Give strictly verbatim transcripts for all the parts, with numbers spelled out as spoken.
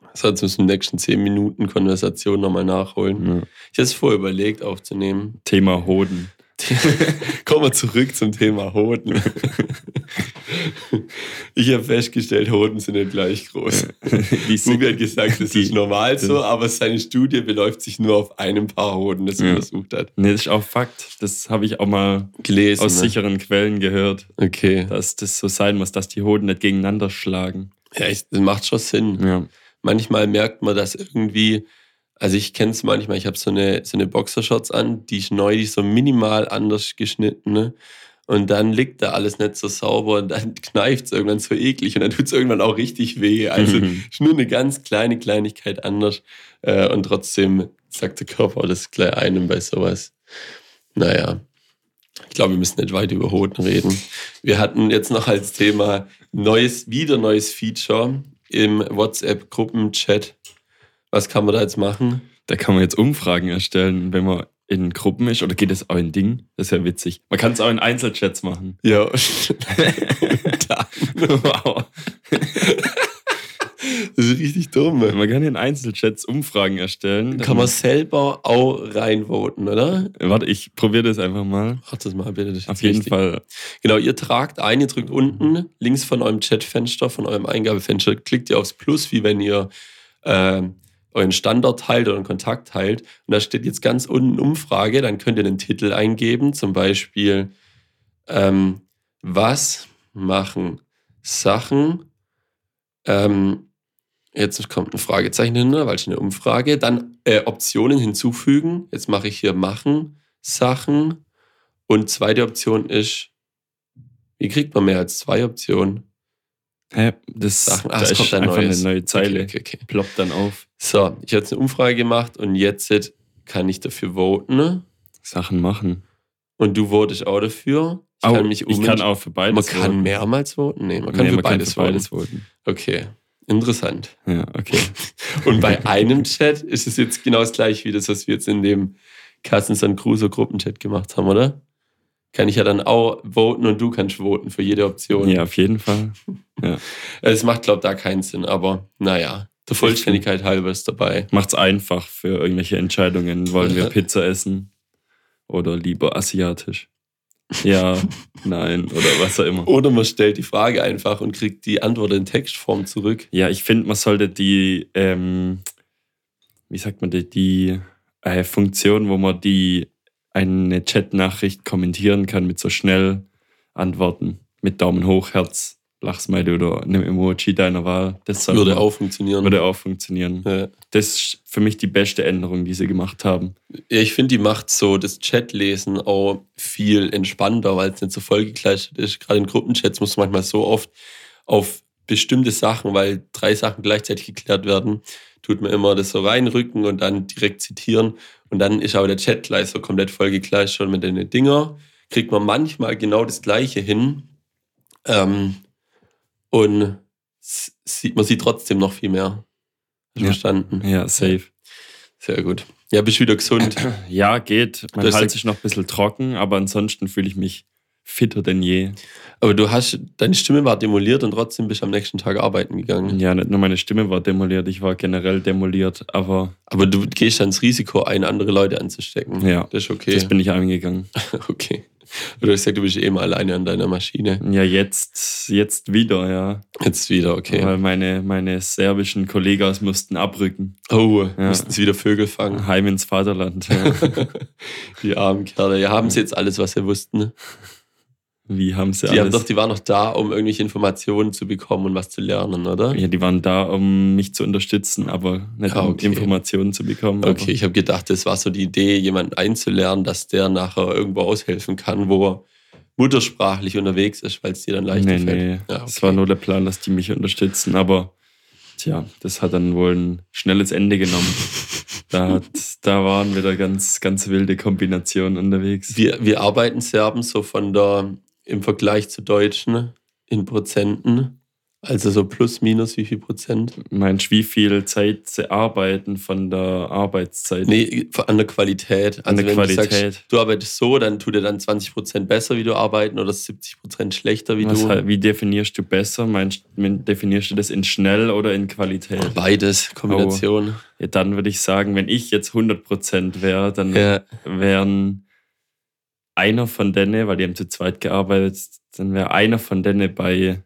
Sonst müssen wir in den nächsten zehn Minuten Konversation nochmal nachholen. Ja. Ich habe es vorher überlegt aufzunehmen. Thema Hoden. Kommen wir zurück zum Thema Hoden. Ich habe festgestellt, Hoden sind nicht gleich groß. Uwe hat gesagt, das ist normal so, aber seine Studie beläuft sich nur auf einem Paar Hoden, das er Ja. untersucht hat. Nee, das ist auch Fakt. Das habe ich auch mal Gelesen. aus ne? sicheren Quellen gehört, Okay. dass das so sein muss, dass die Hoden nicht gegeneinander schlagen. Ja, ich, das macht schon Sinn. Ja. Manchmal merkt man das irgendwie, also ich kenne es manchmal, ich habe so eine, so eine Boxershorts an, die ist neu, die ist so minimal anders geschnitten, ne? Und dann liegt da alles nicht so sauber und dann kneift es irgendwann so eklig und dann tut es irgendwann auch richtig weh. Also Mhm. ist nur eine ganz kleine Kleinigkeit anders äh, und trotzdem sagt der Körper das gleich einem bei sowas. Naja, ich glaube, wir müssen nicht weiter über Hoden reden. Wir hatten jetzt noch als Thema neues, wieder neues Feature im WhatsApp-Gruppenchat. Was kann man da jetzt machen? Da kann man jetzt Umfragen erstellen, wenn man in Gruppen ist. Oder geht das auch in Ding? Das ist ja witzig. Man kann es auch in Einzelchats machen. Ja. Wow. Das ist richtig dumm. Man kann in Einzelchats Umfragen erstellen. Kann man selber auch reinvoten, oder? Warte, ich probiere das einfach mal. Mach das mal bitte. Das ist Auf jetzt jeden wichtig. Fall. Genau, ihr tragt ein, ihr drückt unten links von eurem Chatfenster, von eurem Eingabefenster, klickt ihr aufs Plus, wie wenn ihr äh, euren Standort teilt oder einen Kontakt teilt. Und da steht jetzt ganz unten Umfrage, dann könnt ihr den Titel eingeben, zum Beispiel ähm, was machen Sachen, ähm, jetzt kommt ein Fragezeichen hinter, weil es eine Umfrage, dann äh, Optionen hinzufügen, jetzt mache ich hier machen Sachen und zweite Option ist, wie kriegt man mehr als zwei Optionen? Hä? Das, Sachen. Ah, da es ist kommt ein einfach neues. eine neue Zeile. Okay, okay, okay. Ploppt dann auf. So, ich habe jetzt eine Umfrage gemacht und jetzt kann ich dafür voten. Sachen machen. Und du votest auch dafür. Ich Au, kann mich ich kann auch für beides Man kann voten. mehrmals voten? Nee, man kann Nee, für man kann beides für beides voten. voten. Okay, interessant. Ja, okay. Und bei einem Chat ist es jetzt genau das gleiche wie das, was wir jetzt in dem Carstensen Crusoe Gruppenchat gemacht haben, oder? Kann ich ja dann auch voten und du kannst voten für jede Option. Ja, auf jeden Fall. Ja. Es macht, glaube ich, da keinen Sinn, aber naja, der Vollständigkeit halber ist dabei. Macht's einfach für irgendwelche Entscheidungen. Wollen wir Ja. Pizza essen oder lieber asiatisch? Ja, nein oder was auch immer. Oder man stellt die Frage einfach und kriegt die Antwort in Textform zurück. Ja, ich finde, man sollte die, ähm, wie sagt man die, die äh, Funktion, wo man die eine Chat-Nachricht kommentieren kann mit so schnell Antworten, mit Daumen hoch, Herz, Lachsmiley oder einem Emoji deiner Wahl. Das soll Würde man- auch funktionieren. würde auch funktionieren. Ja. Das ist für mich die beste Änderung, die sie gemacht haben. Ja, ich finde, die macht so das Chatlesen auch viel entspannter, weil es nicht so vollgekleistert ist. Gerade in Gruppenchats muss man manchmal so oft auf bestimmte Sachen, weil drei Sachen gleichzeitig geklärt werden, tut man immer das so reinrücken und dann direkt zitieren. Und dann ist aber der Chat gleich so komplett vollgekleistert mit den Dinger. Kriegt man manchmal genau das Gleiche hin. Ähm, und s- sieht, man sieht trotzdem noch viel mehr. Hast du Ja. verstanden? Ja, safe. Sehr gut. Ja, bist wieder gesund. Ja, geht. Mein Du hast Hals ja- ist noch ein bisschen trocken, aber ansonsten fühle ich mich fitter denn je. Aber du hast, deine Stimme war demoliert und trotzdem bist du am nächsten Tag arbeiten gegangen. Ja, nicht nur meine Stimme war demoliert, ich war generell demoliert, aber Aber du gehst dann ins Risiko ein, andere Leute anzustecken. Ja, Das ist okay. das bin ich eingegangen. Okay. Du hast gesagt, du bist eh mal alleine an deiner Maschine. Ja, jetzt, jetzt wieder, ja. Jetzt wieder, okay. Weil meine, meine serbischen Kollegas mussten abrücken. Oh, Ja. müssten sie wieder Vögel fangen. Heim ins Vaterland. Ja. Die armen Kerle. Ja, haben sie jetzt alles, was sie wussten? Wie haben sie Die, haben alles... doch, die waren noch da, um irgendwelche Informationen zu bekommen und was zu lernen, oder? Ja, die waren da, um mich zu unterstützen, aber nicht Ah, um okay. Informationen zu bekommen. Okay, ich habe gedacht, das war so die Idee, jemanden einzulernen, dass der nachher irgendwo aushelfen kann, wo er muttersprachlich unterwegs ist, weil es dir dann Aber leichter nee, fällt. nee, Ja, es okay. war nur der Plan, dass die mich unterstützen, aber tja, das hat dann wohl ein schnelles Ende genommen. Da, hat, da waren wieder ganz, ganz wilde Kombinationen unterwegs. Wir, wir arbeiten Serben so von der, im Vergleich zu Deutschen in Prozenten. Also so plus, minus, wie viel Prozent? Meinst du, wie viel Zeit sie arbeiten von der Arbeitszeit? Nee, an der Qualität. Also An der wenn Qualität. du sagst, du arbeitest so, dann tut er dann zwanzig Prozent besser, wie du arbeiten, oder siebzig Prozent schlechter, wie Was, du. halt- wie definierst du besser? Meinst definierst du das in schnell oder in Qualität? Beides, Kombination. Ja, dann würde ich sagen, wenn ich jetzt hundert Prozent wäre, dann Ja. wären einer von denen, weil die haben zu zweit gearbeitet, dann wäre einer von denen bei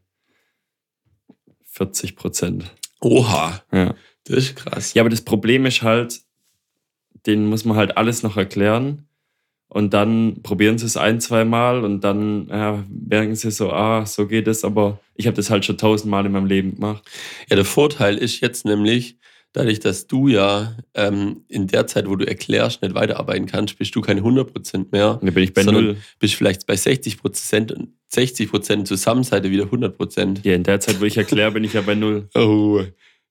vierzig Prozent. Oha, Ja. das ist krass. Ja, aber das Problem ist halt, denen muss man halt alles noch erklären und dann probieren sie es ein, zwei Mal und dann ja, merken sie so, ah, so geht es, aber ich habe das halt schon tausendmal in meinem Leben gemacht. Ja, der Vorteil ist jetzt nämlich, dadurch, dass du ja ähm, in der Zeit, wo du erklärst, nicht weiterarbeiten kannst, bist du keine hundert Prozent mehr. Und dann bin ich bei sondern null. Bist vielleicht bei sechzig Prozent und sechzig Prozent zusammen seid ihr wieder hundert Prozent. Ja, in der Zeit, wo ich erkläre, bin ich ja bei null. Oh.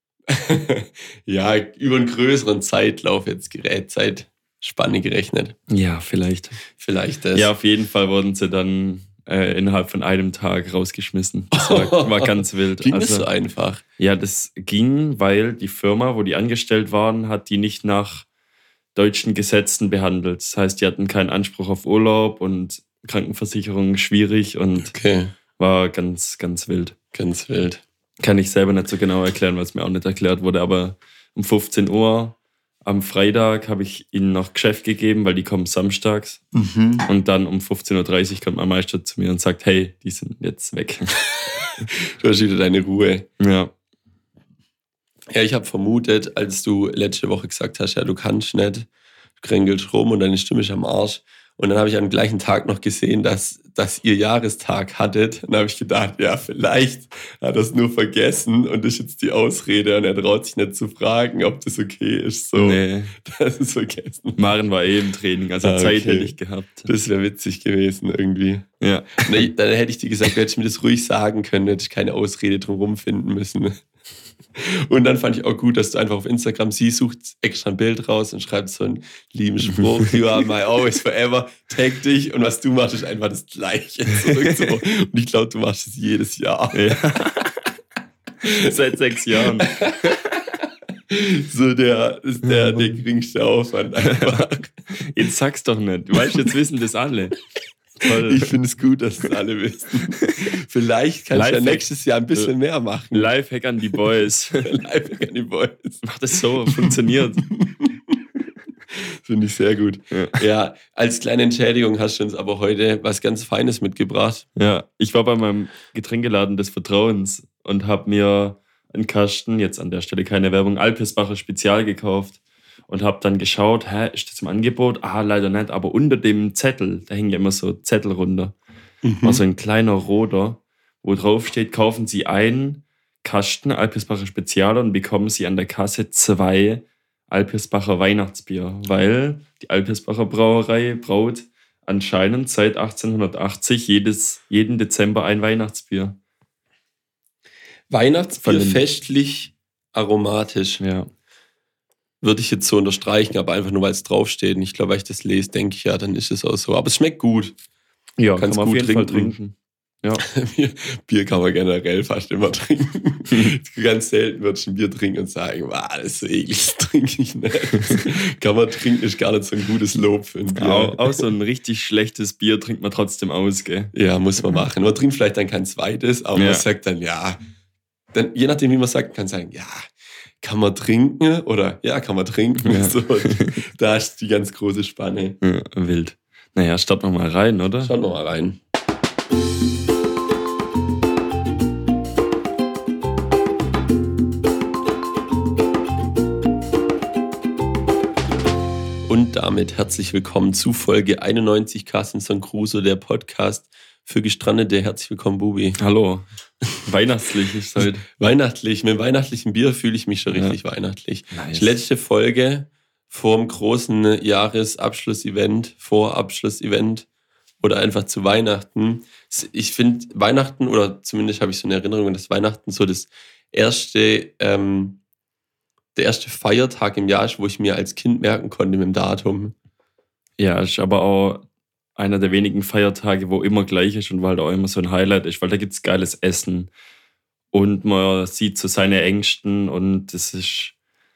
Ja, über einen größeren Zeitlauf jetzt gerät, Zeitspanne gerechnet. Ja, vielleicht. Vielleicht das. Ja, auf jeden Fall wurden sie dann äh, innerhalb von einem Tag rausgeschmissen. Das war, war ganz wild. Ging also, das so einfach? Ja, das ging, weil die Firma, wo die angestellt waren, hat die nicht nach deutschen Gesetzen behandelt. Das heißt, die hatten keinen Anspruch auf Urlaub und Krankenversicherung schwierig und Okay, war ganz, ganz wild. ganz wild. Kann ich selber nicht so genau erklären, weil es mir auch nicht erklärt wurde, aber um fünfzehn Uhr am Freitag habe ich ihnen noch Geschäft gegeben, weil die kommen samstags. Mhm. Und dann um fünfzehn Uhr dreißig kommt mein Meister zu mir und sagt, hey, die sind jetzt weg. Du hast wieder deine Ruhe. Ja. Ja, ich habe vermutet, als du letzte Woche gesagt hast, ja, du kannst nicht, du kränkelst rum und deine Stimme ist am Arsch. Und dann habe ich am gleichen Tag noch gesehen, dass, dass ihr Jahrestag hattet. Und dann habe ich gedacht, ja, vielleicht hat er es nur vergessen und das ist jetzt die Ausrede und er traut sich nicht zu fragen, ob das okay ist. So, Nee. das ist vergessen. Maren war eh im Training, also Ah, Zeit okay. hätte ich gehabt. Das wäre witzig gewesen irgendwie. Ja. Nee, dann hätte ich dir gesagt, du hättest mir das ruhig sagen können, hätte ich keine Ausrede drumherum finden müssen. Und dann fand ich auch gut, dass du einfach auf Instagram, sie sucht extra ein Bild raus und schreibt so einen lieben Spruch, you are my always forever, tag dich und was du machst, ist einfach das Gleiche zurück. So. Und ich glaube, du machst es jedes Jahr. Ja. Seit sechs Jahren. So der ist der, der geringste Aufwand einfach. Jetzt sag's doch nicht. Du weißt, jetzt wissen das alle. Toll. Ich finde es gut, dass es alle wissen. Vielleicht kannst du ja Lifehack. nächstes Jahr ein bisschen mehr machen. Lifehack an die Boys. Lifehack an die Boys. Mach das so, funktioniert. Finde ich sehr gut. Ja. Ja, als kleine Entschädigung hast du uns aber heute was ganz Feines mitgebracht. Ja, ich war bei meinem Getränkeladen des Vertrauens und habe mir einen Kasten, jetzt an der Stelle keine Werbung, Alpirsbacher Spezial gekauft und habe dann geschaut, hä, ist das im Angebot? Ah, leider nicht, aber unter dem Zettel, da hängen ja immer so Zettel runter, war so ein kleiner roter, wo drauf steht, kaufen Sie einen Kasten Alpirsbacher Spezial und bekommen Sie an der Kasse zwei Alpirsbacher Weihnachtsbier, weil die Alpirsbacher Brauerei braut anscheinend seit achtzehnhundertachtzig jedes, jeden Dezember ein Weihnachtsbier. Weihnachtsbier Von den- festlich aromatisch. Ja. Würde ich jetzt so unterstreichen, aber einfach nur, weil es draufsteht. Und ich glaube, weil ich das lese, denke ich, ja, dann ist es auch so. Aber es schmeckt gut. Ja, Kannst kann man auf gut jeden Fall trinken. trinken. Ja. Bier, Bier kann man generell fast immer trinken. Ganz selten würde ich ein Bier trinken und sagen, wow, das ist so eklig, das trinke ich nicht. Kann man trinken, ist gar nicht so ein gutes Lob für ein Bier. Auch, auch so ein richtig schlechtes Bier trinkt man trotzdem aus, gell? Ja, muss man machen. Man trinkt vielleicht dann kein zweites, aber Ja. man sagt dann, ja, dann, je nachdem, wie man sagt, kann man sagen, ja, kann man trinken oder ja, kann man trinken. Ja. So, da ist die ganz große Spanne. Ja, wild. Naja, starten wir mal rein, oder? Schaut noch mal rein. Und damit herzlich willkommen zu Folge einundneunzig Carstenson Crusoe, der Podcast für Gestrandete. Herzlich willkommen, Bubi. Hallo. Weihnachtlich ist heute. Weihnachtlich, mit dem weihnachtlichen Bier fühle ich mich schon Ja. richtig weihnachtlich. Nice. Die letzte Folge vor dem großen Jahresabschlussevent, Vorabschlussevent oder einfach zu Weihnachten. Ich finde Weihnachten, oder zumindest habe ich so eine Erinnerung, dass Weihnachten so das erste, ähm, der erste Feiertag im Jahr ist, wo ich mir als Kind merken konnte mit dem Datum. Ja, ist aber auch einer der wenigen Feiertage, wo immer gleich ist und wo halt auch immer so ein Highlight ist, weil da gibt es geiles Essen und man sieht so seine Ängsten und das ist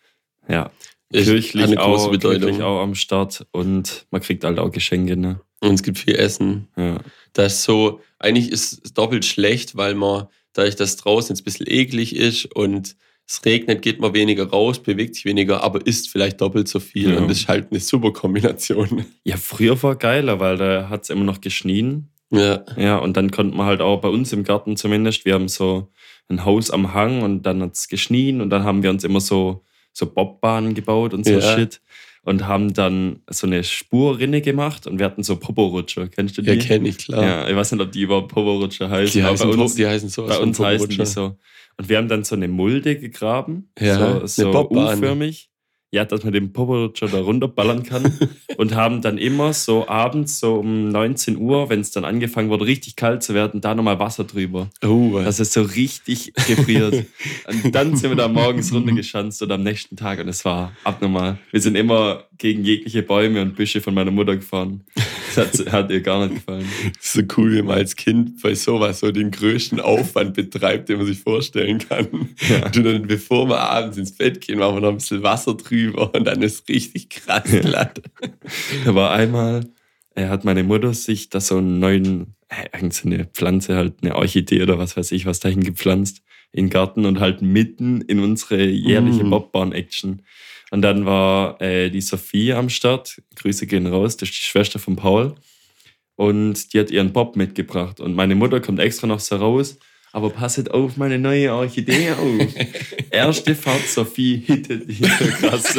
ja Ist kirchlich eine große auch, Bedeutung. kirchlich auch am Start und man kriegt halt auch Geschenke. Ne? Und es gibt viel Essen. Ja. Das ist so, eigentlich ist es doppelt schlecht, weil man, dadurch, dass draußen jetzt ein bisschen eklig ist und es regnet, geht man weniger raus, bewegt sich weniger, aber isst vielleicht doppelt so viel. Ja. Und das ist halt eine super Kombination. ja, früher war geiler, weil da hat es immer noch geschnien. Ja, Ja, und dann konnte man halt auch bei uns im Garten zumindest, wir haben so ein Haus am Hang und dann hat es geschnien und dann haben wir uns immer so, so Bobbahnen gebaut und so Ja. Shit und haben dann so eine Spurrinne gemacht und wir hatten so Poporutscher. Kennst du die? ja kenne ich, klar. Ja, ich weiß nicht, ob die überhaupt Poporutscher heißen, Die, aber heißen, bei uns, Po- die heißen sowas bei von uns heißen die Poporutscher. so. Und wir haben dann so eine Mulde gegraben, Ja, so, eine so Bobbahn. U-förmig. Ja, dass man den Poporutscher da runterballern kann. Und haben dann immer so abends, so um neunzehn Uhr, wenn es dann angefangen wurde, richtig kalt zu werden, da nochmal Wasser drüber. Oh, Dass es so richtig gefriert. Und dann sind wir da morgens runtergeschanzt und am nächsten Tag. Und es war abnormal. Wir sind immer gegen jegliche Bäume und Büsche von meiner Mutter gefahren. Das hat, hat ihr gar nicht gefallen. das ist so cool, wie man als Kind bei sowas so den größten Aufwand betreibt, den man sich vorstellen kann. Ja. Und dann, bevor wir abends ins Bett gehen, machen wir noch ein bisschen Wasser drüber und dann ist richtig krass glatt. Da war einmal, er hat meine Mutter sich da so einen neuen, äh, irgend so eine Pflanze, halt eine Orchidee oder was weiß ich, was dahin gepflanzt in den Garten und halt mitten in unsere jährliche Mm. Bobbahn-Action. Und dann war äh, die Sophie am Start, Grüße gehen raus, das ist die Schwester von Paul. Und die hat ihren Bob mitgebracht. Und meine Mutter kommt extra noch so raus, aber passet auf meine neue Orchidee auf. Erste Fahrt, Sophie hittet die krass.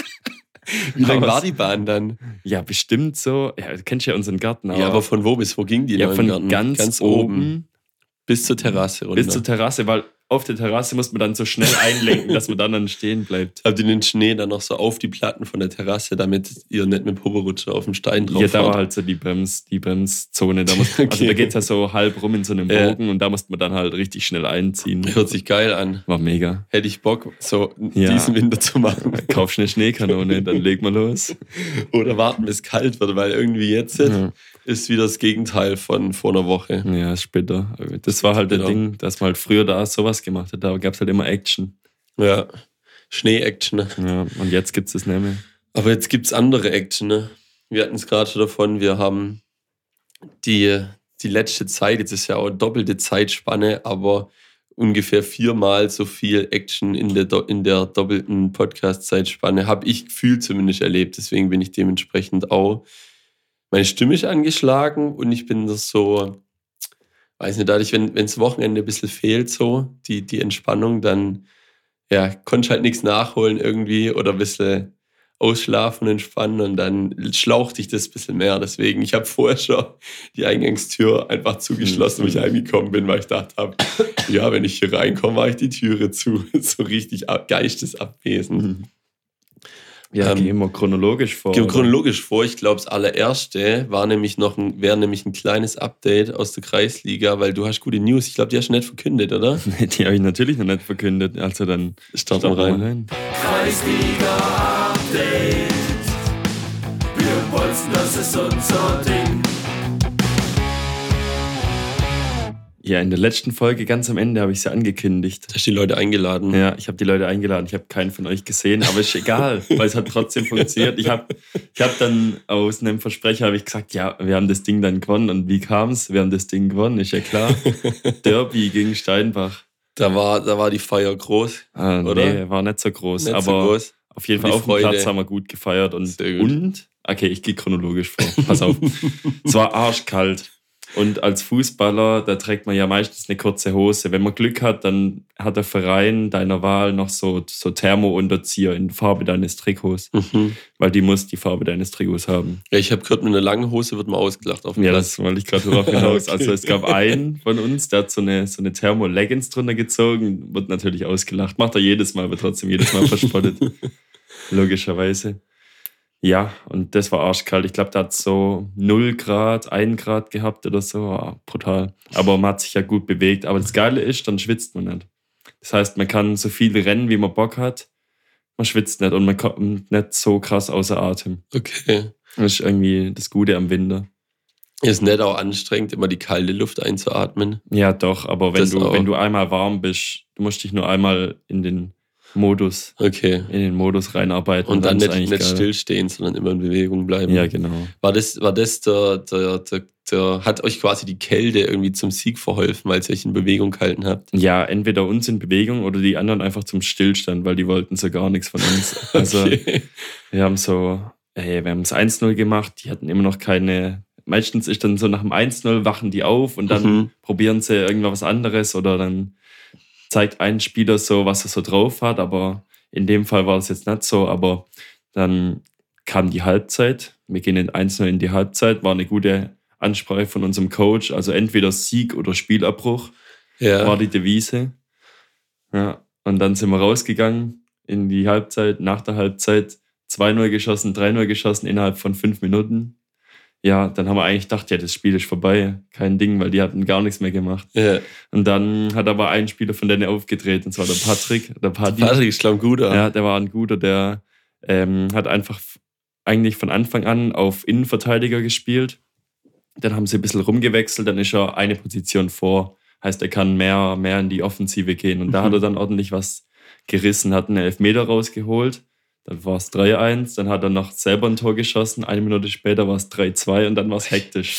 Wie lang Aber war es- die Bahn dann? Ja, bestimmt so. Ja, du kennst ja unseren Garten auch. Ja, aber von wo bis wo ging die? ja, noch im von Garten? ganz, oben Bis zur Terrasse runter. bis zur Terrasse, weil auf der Terrasse muss man dann so schnell einlenken, dass man dann, dann stehen bleibt. Habt ihr den Schnee dann noch so auf die Platten von der Terrasse, damit ihr nicht mit Poporutscher auf dem Stein drauf Ja, da war fahrt? halt so die, Brems, die Bremszone. Da muss, Okay. Also da geht es ja so halb rum in so einem Ja. Bogen und da musste man dann halt richtig schnell einziehen. Hört sich geil an. War mega. Hätte ich Bock, so Ja. diesen Winter zu machen. Kauf eine Schneekanone, dann leg mal los. Oder warten, bis es kalt wird, weil irgendwie jetzt Ja. ist wieder das Gegenteil von vor einer Woche. Ja, ist bitter. Das war halt Bitter. das Ding, dass man halt früher da sowas gemacht hat. Da gab es halt immer Action. Ja, Schnee-Action. Ne? Ja, und jetzt gibt es das nicht mehr. Aber jetzt gibt es andere Action. Ne? Wir hatten es gerade schon davon, wir haben die, die letzte Zeit, jetzt ist ja auch doppelte Zeitspanne, aber ungefähr viermal so viel Action in der, do- in der doppelten Podcast-Zeitspanne habe ich gefühlt zumindest erlebt. Deswegen bin ich dementsprechend auch, meine Stimme ist angeschlagen und ich bin das so, weiß nicht, dadurch, wenn das Wochenende ein bisschen fehlt, so die, die Entspannung, dann ja, konnte ich halt nichts nachholen irgendwie oder ein bisschen ausschlafen und entspannen und dann schlauchte ich das ein bisschen mehr. Deswegen, ich habe vorher schon die Eingangstür einfach zugeschlossen, wo ich heimgekommen bin, weil ich dachte habe, ja, wenn ich hier reinkomme, mache ich die Türe zu. So richtig ab- geistesabwesend. Ja, Ähm, gehen wir chronologisch vor. Gehen wir oder? chronologisch vor. Ich glaube, das allererste war nämlich noch ein, wäre nämlich ein kleines Update aus der Kreisliga, weil du hast gute News. Ich glaube, die hast du nicht verkündet, oder? Die habe ich natürlich noch nicht verkündet. Also dann Starten wir rein. rein. Kreisliga Update. Wir wollen, das ist unser Ding. Ja, in der letzten Folge ganz am Ende habe ich sie angekündigt. Hast du die Leute eingeladen? Ja, ich habe die Leute eingeladen. Ich habe keinen von euch gesehen, aber ist egal, weil es hat trotzdem funktioniert. Ich habe ich hab dann aus einem Versprecher habe ich gesagt, ja, wir haben das Ding dann gewonnen. Und wie kam es? Wir haben das Ding gewonnen, ist ja klar. Derby gegen Steinbach. Da war, da war die Feier groß. Ah, Oder? Nee, war nicht so groß. Nicht aber so groß. auf jeden Und Fall die auf dem Freude. Platz haben wir gut gefeiert. Und, Sehr gut. und okay, ich gehe chronologisch vor. Pass auf. Es war arschkalt. Und als Fußballer, da trägt man ja meistens eine kurze Hose. Wenn man Glück hat, dann hat der Verein deiner Wahl noch so, so Thermo-Unterzieher in Farbe deines Trikots. Mhm. Weil die muss die Farbe deines Trikots haben. Ja, ich habe gehört, mit einer langen Hose wird man ausgelacht auf dem Ja, Platz. das wollte ich gerade darauf hinaus. Okay. Also es gab einen von uns, der hat so eine, so eine Thermo-Leggings drunter gezogen, wird natürlich ausgelacht. Macht er jedes Mal, aber trotzdem jedes Mal verspottet. Logischerweise. Ja, und das war arschkalt. Ich glaube, da hat so null Grad, ein Grad gehabt oder so. Ah, brutal. Aber man hat sich ja gut bewegt. Aber das Geile ist, dann schwitzt man nicht. Das heißt, man kann so viel rennen, wie man Bock hat. Man schwitzt nicht und man kommt nicht so krass außer Atem. Okay. Das ist irgendwie das Gute am Winter. Ist nicht auch anstrengend, immer die kalte Luft einzuatmen? Ja, doch, aber wenn Das du, auch. wenn du einmal warm bist, du musst dich nur einmal in den Modus, Okay. in den Modus reinarbeiten. Und dann ist nicht, eigentlich nicht geil. stillstehen, sondern immer in Bewegung bleiben. Ja, genau. War das, war das der, der, der, der, hat euch quasi die Kälte irgendwie zum Sieg verholfen, weil ihr euch in Bewegung gehalten habt? Ja, entweder uns in Bewegung oder die anderen einfach zum Stillstand, weil die wollten so gar nichts von uns. Also Okay. wir haben so, ey, wir haben es eins null gemacht, die hatten immer noch keine, meistens ist dann so nach dem eins null wachen die auf und dann Mhm. probieren sie irgendwas anderes oder dann zeigt ein Spieler so, was er so drauf hat, aber in dem Fall war es jetzt nicht so, aber dann kam die Halbzeit, wir gehen in eins null in die Halbzeit, war eine gute Ansprache von unserem Coach, also entweder Sieg oder Spielabbruch Ja. war die Devise. Ja, und dann sind wir rausgegangen in die Halbzeit, nach der Halbzeit zwei null geschossen, drei null geschossen innerhalb von fünf Minuten. Ja, dann haben wir eigentlich gedacht, ja, das Spiel ist vorbei. Kein Ding, weil die hatten gar nichts mehr gemacht. Ja. Und dann hat aber ein Spieler von denen aufgedreht, und zwar der Patrick. Der Patti. Patrick ist ein guter. Ja, der war ein guter, der ähm, hat einfach eigentlich von Anfang an auf Innenverteidiger gespielt. Dann haben sie ein bisschen rumgewechselt, dann ist er eine Position vor. Heißt, er kann mehr, mehr in die Offensive gehen. Und da Mhm. hat er dann ordentlich was gerissen, hat einen Elfmeter rausgeholt. Dann war es drei eins, dann hat er noch selber ein Tor geschossen. Eine Minute später war es drei zwei und dann war es hektisch.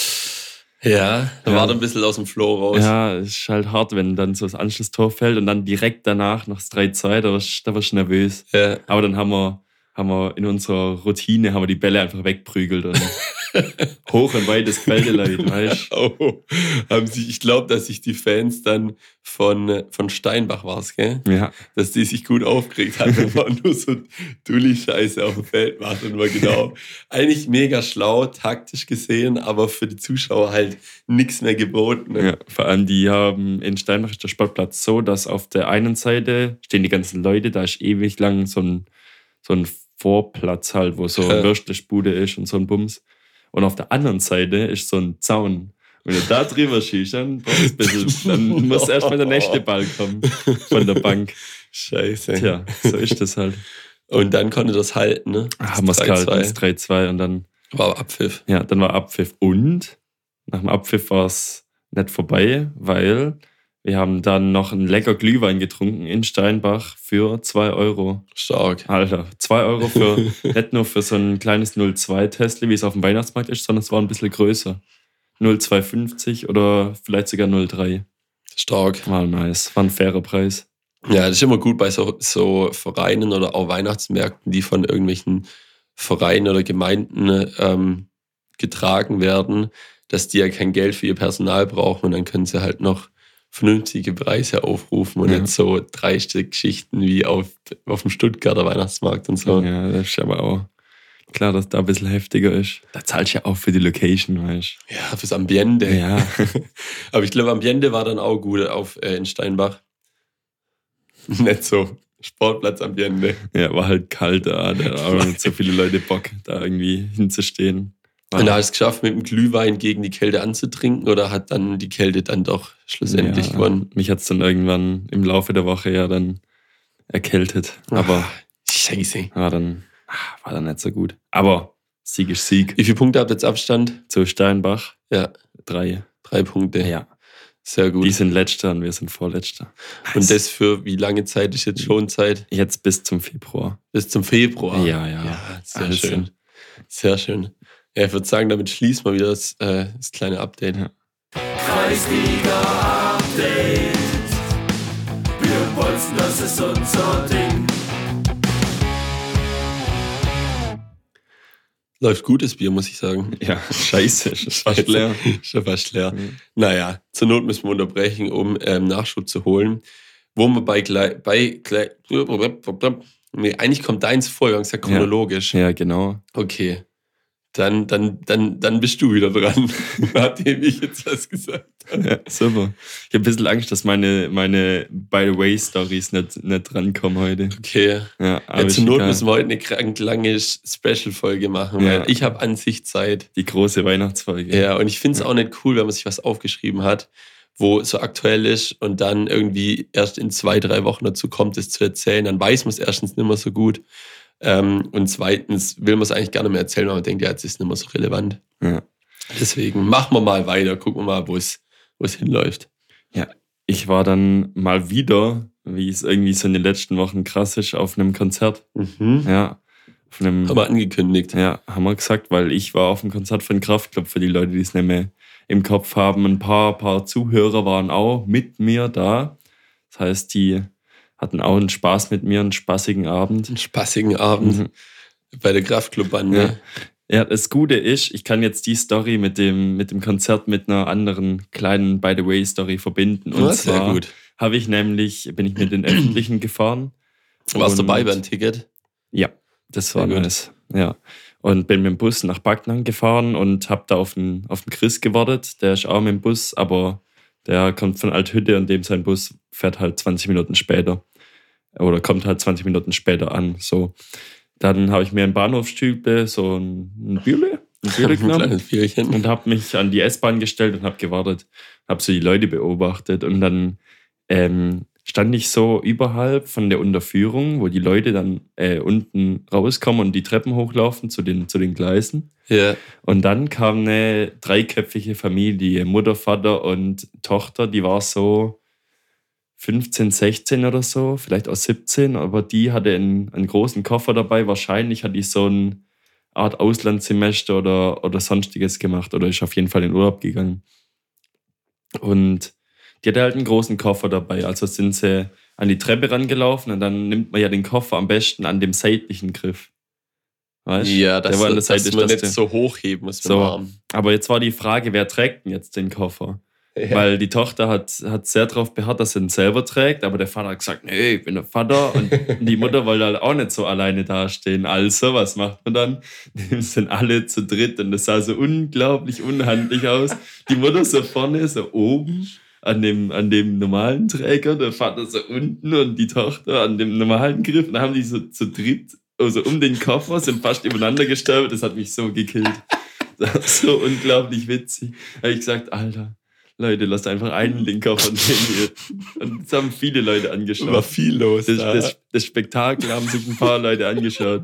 Ja, da Ja. war er ein bisschen aus dem Flow raus. Ja, es ist halt hart, wenn dann so das Anschlusstor fällt und dann direkt danach noch das drei zwei, da warst da warst du nervös. Ja. Aber dann haben wir, haben wir in unserer Routine haben wir die Bälle einfach wegprügelt und hoch und weit das Feld leid, weißt du? Oh, haben sie, ich glaube, dass sich die Fans dann von, von Steinbach war es, gell? Ja, Dass die sich gut aufgeregt haben, wenn man nur so Dulli-Scheiße auf dem Feld macht und war genau, eigentlich mega schlau, taktisch gesehen, aber für die Zuschauer halt nichts mehr geboten. Ne? ja, vor allem die haben in Steinbach ist der Sportplatz so, dass auf der einen Seite stehen die ganzen Leute, da ist ewig lang so ein, so ein Vorplatz halt, wo so Ja. eine Würstelsbude ist und so ein Bums. Und auf der anderen Seite ist so ein Zaun. Wenn du da drüber schießt, dann brauchst du ein bisschen. Dann muss erstmal der nächste Ball kommen von der Bank. Scheiße. Tja, so ist das halt. Und dann konnte das halten, ne? Das Haben wir es drei gehalten, zwei. das drei zwei und dann, War Abpfiff. ja, dann war Abpfiff. Und nach dem Abpfiff war es nicht vorbei, weil wir haben dann noch einen lecker Glühwein getrunken in Steinbach für zwei Euro. Stark. Alter, zwei Euro für, nicht nur für so ein kleines null zwei Tesla, wie es auf dem Weihnachtsmarkt ist, sondern es war ein bisschen größer. null zwei fünfzig oder vielleicht sogar null drei. Stark. War nice, war ein fairer Preis. Ja, das ist immer gut bei so, so Vereinen oder auch Weihnachtsmärkten, die von irgendwelchen Vereinen oder Gemeinden ähm, getragen werden, dass die ja kein Geld für ihr Personal brauchen und dann können sie halt noch vernünftige Preise aufrufen und Ja. nicht so dreiste Geschichten wie auf, auf dem Stuttgarter Weihnachtsmarkt und so. Ja, das ist aber auch klar, dass da ein bisschen heftiger ist. Da zahlst du ja auch für die Location, weißt Ja, fürs Ambiente. du. Ja, Aber ich glaube, Ambiente war dann auch gut auf, äh, in Steinbach. Nicht so Sportplatz-Ambiente. ja, war halt kalt da, da haben auch nicht so viele Leute Bock, da irgendwie hinzustehen. War Und da hast du es geschafft, mit dem Glühwein gegen die Kälte anzutrinken oder hat dann die Kälte dann doch schlussendlich ja, gewonnen? mich hat es dann irgendwann im Laufe der Woche ja dann erkältet. Aber Ah, Scheiße. war dann, ah, war dann nicht so gut. Aber Sieg ist Sieg. Wie viele Punkte habt ihr jetzt Abstand? Zu Steinbach, Ja, drei. drei Punkte. Ja, Sehr gut. die sind Letzter und wir sind Vorletzter. Und das für wie lange Zeit ist jetzt schon Zeit? Jetzt bis zum Februar. Bis zum Februar. Ja, ja. Ja, sehr Alles schön. in- Sehr schön. Ja, ich würde sagen, damit schließen wir wieder das, äh, das kleine Update. Ja. Kreisliga-Update. Wir wollen, das ist unser Ding. Läuft gutes Bier, muss ich sagen. Ja, scheiße, ist fast leer. Schon fast leer. Mhm. Naja, zur Not müssen wir unterbrechen, um ähm, Nachschub zu holen. Wo wir bei gleich. Bei, gleich nee, eigentlich kommt deins vor, wir haben gesagt chronologisch. Ja, genau. Okay. Dann, dann, dann, dann bist du wieder dran, nachdem ich jetzt was gesagt habe. Ja, super. Ich habe ein bisschen Angst, dass meine, meine By-the-Way-Stories nicht, nicht drankommen heute. Okay. Ja, aber Ja, ist zur Not egal. müssen wir heute eine krank lange Special-Folge machen, Ja. weil ich habe an sich Zeit. Die große Weihnachtsfolge. Ja, und ich finde es Ja. auch nicht cool, wenn man sich was aufgeschrieben hat, wo so aktuell ist und dann irgendwie erst in zwei, drei Wochen dazu kommt, es zu erzählen. Dann weiß man es erstens nicht mehr so gut. Ähm, und zweitens will man es eigentlich gar nicht mehr erzählen, weil man denkt, ja, jetzt ist es nicht mehr so relevant. Ja. Deswegen machen wir mal weiter, gucken wir mal, wo es, wo es hinläuft. Ja, ich war dann mal wieder, wie es irgendwie so in den letzten Wochen krass ist, auf einem Konzert. Mhm. Ja, auf einem, Haben wir angekündigt. ja, haben wir gesagt, weil ich war auf einem Konzert von Kraftklub, für die Leute, die es nicht mehr im Kopf haben. Ein paar, paar Zuhörer waren auch mit mir da. Das heißt, die hatten auch einen Spaß mit mir, einen spaßigen Abend. Einen spaßigen Abend Mhm. bei der Kraftclub-Bande. Ja. Ja, das Gute ist, ich kann jetzt die Story mit dem, mit dem Konzert mit einer anderen kleinen By-the-Way-Story verbinden. Und Ja, sehr zwar gut. habe ich nämlich, bin ich mit den Öffentlichen gefahren. Warst du Und- dabei beim Ticket? Ja, das war Sehr gut. nice. Ja. Und bin mit dem Bus nach Backnang gefahren und habe da auf den, auf den Chris gewartet. Der ist auch mit dem Bus, aber der kommt von Althütte und dem sein Bus fährt halt zwanzig Minuten später. Oder kommt halt zwanzig Minuten später an. So. Dann habe ich mir im Bahnhofsstühle so ein, ein Bierle, ein Bierle Ein genommen kleines Bierchen. und habe mich an die S-Bahn gestellt und habe gewartet. Habe so die Leute beobachtet und dann ähm, stand ich so überhalb von der Unterführung, wo die Leute dann äh, unten rauskommen und die Treppen hochlaufen zu den, zu den Gleisen. Ja. Und dann kam eine dreiköpfige Familie, Mutter, Vater und Tochter, die war so fünfzehn, sechzehn oder so, vielleicht auch siebzehn, aber die hatte einen, einen großen Koffer dabei. Wahrscheinlich hat die so eine Art Auslandssemester oder, oder sonstiges gemacht oder ist auf jeden Fall in Urlaub gegangen. Und die hatte halt einen großen Koffer dabei. Also sind sie an die Treppe rangelaufen und dann nimmt man ja den Koffer am besten an dem seitlichen Griff. Weißt? Ja, das, Der, wo an der dass Seite ist, man dass nicht der- so hochheben muss mit So. dem Arm. Aber jetzt war die Frage, wer trägt denn jetzt den Koffer? Ja. Weil die Tochter hat, hat sehr darauf beharrt, dass sie ihn selber trägt, aber der Vater hat gesagt, nee, ich bin der Vater. Und die Mutter wollte halt auch nicht so alleine dastehen. Also, was macht man dann? Die sind alle zu dritt und das sah so unglaublich unhandlich aus. Die Mutter so vorne, so oben an dem, an dem normalen Träger, der Vater so unten und die Tochter an dem normalen Griff. Und dann haben die so zu dritt, also um den Koffer, sind fast übereinander gestolpert. Das hat mich so gekillt. Das war so unglaublich witzig. Da habe ich gesagt, Alter, Leute, lasst einfach einen den Koffer nehmen hier. Und das haben viele Leute War angeschaut. viel los. Das, da. das, das Spektakel haben sich ein paar Leute angeschaut.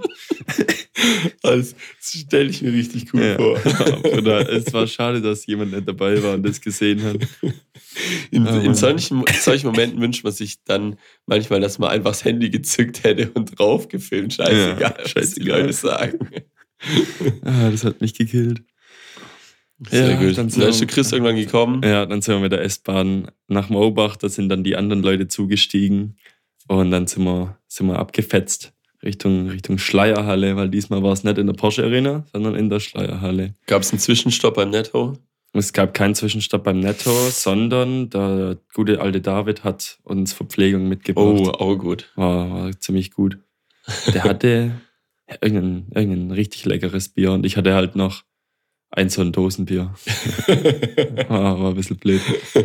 Also, das stelle ich mir richtig cool Ja. vor. Oder es war schade, dass jemand nicht dabei war und das gesehen hat. In, Oh Mann. in solchen, solchen Momenten wünscht man sich dann manchmal, dass man einfach das Handy gezückt hätte und drauf gefilmt. Scheißegal, Ja, was die scheißegal. Leute sagen. Ah, das hat mich gekillt. Sehr Ja, gut. dann Dann sind ist der wir- Chris irgendwann gekommen. Ja, dann sind wir mit der S-Bahn nach Maubach, da sind dann die anderen Leute zugestiegen und dann sind wir, sind wir abgefetzt Richtung, Richtung Schleierhalle, weil diesmal war es nicht in der Porsche Arena, sondern in der Schleierhalle. Gab es einen Zwischenstopp beim Netto? Es gab keinen Zwischenstopp beim Netto, sondern der gute alte David hat uns Verpflegung mitgebracht. Oh, auch gut. War, war ziemlich gut. Der hatte ja, irgendein, irgendein richtig leckeres Bier und ich hatte halt noch ein so ein Dosenbier. war, war ein bisschen blöd.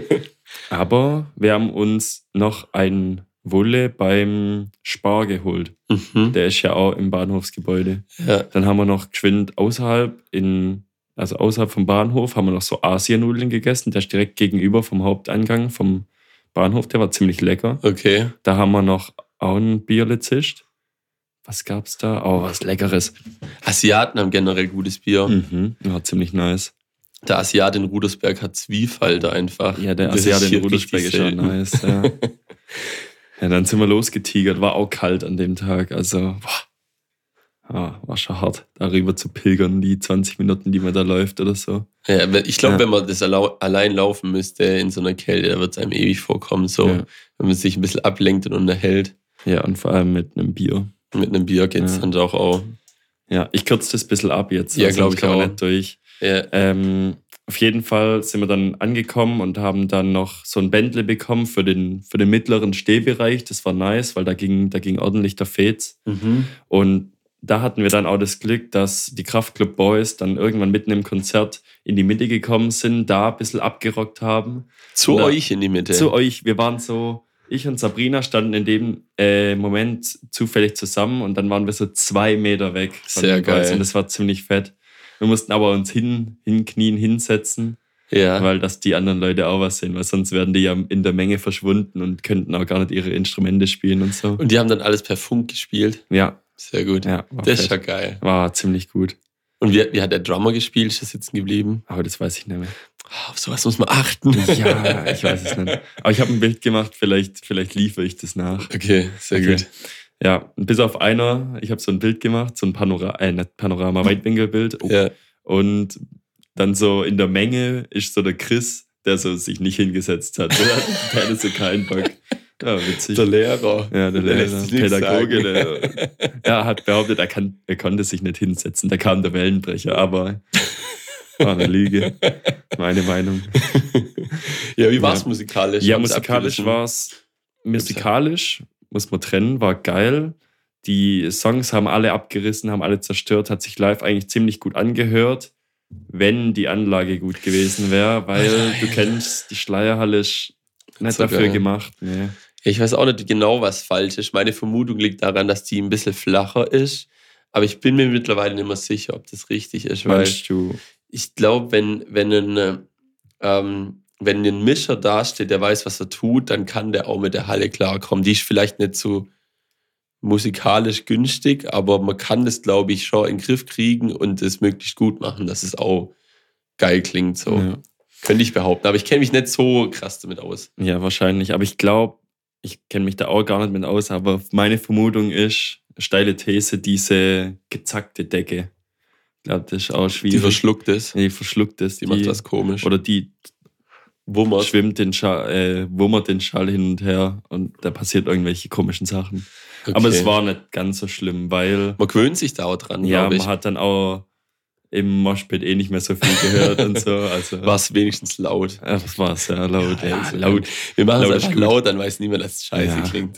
Aber wir haben uns noch ein Wulle beim Spar geholt. Mhm. Der ist ja auch im Bahnhofsgebäude. Ja. Dann haben wir noch geschwind außerhalb, in, also außerhalb vom Bahnhof, haben wir noch so Asianudeln gegessen. Der ist direkt gegenüber vom Haupteingang vom Bahnhof. Der war ziemlich lecker. Okay. Da haben wir noch auch ein Bier gezischt. Was gab's da? Oh, was Leckeres. Asiaten haben generell gutes Bier. Mhm. War ziemlich nice. Der Asiat in Rudersberg hat Zwiefalt einfach. Ja, der Das Asiate hier in Rudersberg richtig ist ja selten. nice. Ja. Ja, dann sind wir losgetigert. War auch kalt an dem Tag. Also, boah. Ja, war schon hart, darüber zu pilgern, die zwanzig Minuten, die man da läuft oder so. Ja, aber ich glaube, Ja. wenn man das allau- allein laufen müsste in so einer Kälte, da wird es einem ewig vorkommen. So, Ja. wenn man sich ein bisschen ablenkt und unterhält. Ja, und vor allem mit einem Bier. Mit einem Bier geht es Ja. dann doch auch. Ja, ich kürze das ein bisschen ab jetzt. Ja, sonst glaub ich kann man auch. nicht durch. Ja. Ähm, auf jeden Fall sind wir dann angekommen und haben dann noch so ein Bändle bekommen für den, für den mittleren Stehbereich. Das war nice, weil da ging, da ging ordentlich der Fetz. Mhm. Und da hatten wir dann auch das Glück, dass die Kraftclub Boys dann irgendwann mitten im Konzert in die Mitte gekommen sind, da ein bisschen abgerockt haben. Zu Na, euch in die Mitte. Zu euch, wir waren so, ich und Sabrina standen in dem äh, Moment zufällig zusammen und dann waren wir so zwei Meter weg von Sehr den Boys geil. und das war ziemlich fett. Wir mussten aber uns hin, hinknien, hinsetzen, Ja. weil dass die anderen Leute auch was sehen, weil sonst werden die ja in der Menge verschwunden und könnten auch gar nicht ihre Instrumente spielen und so. Und die haben dann alles per Funk gespielt. Ja, Sehr gut. ja, war Das ist fett. ja geil. War ziemlich gut. Und wie, wie hat der Drummer gespielt? Ist das sitzen geblieben? Aber das weiß ich nicht mehr. Auf sowas muss man achten. Ja, ich weiß es nicht. Aber ich habe ein Bild gemacht, vielleicht, vielleicht liefere ich das nach. Okay, sehr Okay. gut. Ja, und bis auf einer, ich habe so ein Bild gemacht, so ein Panorama, äh, nicht Panorama, Weitwinkelbild. Oh. Ja. Und dann so in der Menge ist so der Chris, der so sich nicht hingesetzt hat. Der, der hatte so keinen Bock. Ja, witzig. Der Lehrer. Ja, der Der lässt Lehrer, sich nichts Pädagoge, sagen. der, der hat behauptet, er, kann, er konnte sich nicht hinsetzen. Da kam der Wellenbrecher, aber war eine Lüge. Meine Meinung. Ja, wie war es Ja. musikalisch? Ja, Haben's musikalisch abgerissen? war es, musikalisch, muss man trennen, war geil. Die Songs haben alle abgerissen, haben alle zerstört, hat sich live eigentlich ziemlich gut angehört, wenn die Anlage gut gewesen wäre, weil du kennst, die Schleierhalle ist nicht So dafür geil. gemacht. Nee. Ja, ich weiß auch nicht genau, was falsch ist. Meine Vermutung liegt daran, dass die ein bisschen flacher ist. Aber ich bin mir mittlerweile nicht mehr sicher, ob das richtig ist. Weil Meinst du? ich glaube, wenn, wenn, ein, ähm, wenn ein Mischer dasteht, der weiß, was er tut, dann kann der auch mit der Halle klarkommen. Die ist vielleicht nicht so musikalisch günstig, aber man kann das, glaube ich, schon in den Griff kriegen und es möglichst gut machen, dass es auch geil klingt. So. Ja. Könnte ich behaupten. Aber ich kenne mich nicht so krass damit aus. Ja, wahrscheinlich. Aber ich glaube, ich kenne mich da auch gar nicht mit aus, aber meine Vermutung ist, steile These, diese gezackte Decke. Ich glaube, das ist auch Die schwierig. verschluckt ist. Die verschluckt es. Die macht was komisch. Oder die Wummert. schwimmt den Schall, äh, wummert den Schall hin und her und da passiert irgendwelche komischen Sachen. Okay. Aber es war nicht ganz so schlimm, weil Man gewöhnt sich da auch dran, ja, glaube ich. man hat dann auch im Moshpit eh nicht mehr so viel gehört und so. Also War es wenigstens laut. ja, das war sehr laut. Ja, also laut. Wir machen Laut es ist einfach gut. laut, dann weiß niemand, dass es scheiße Ja. klingt.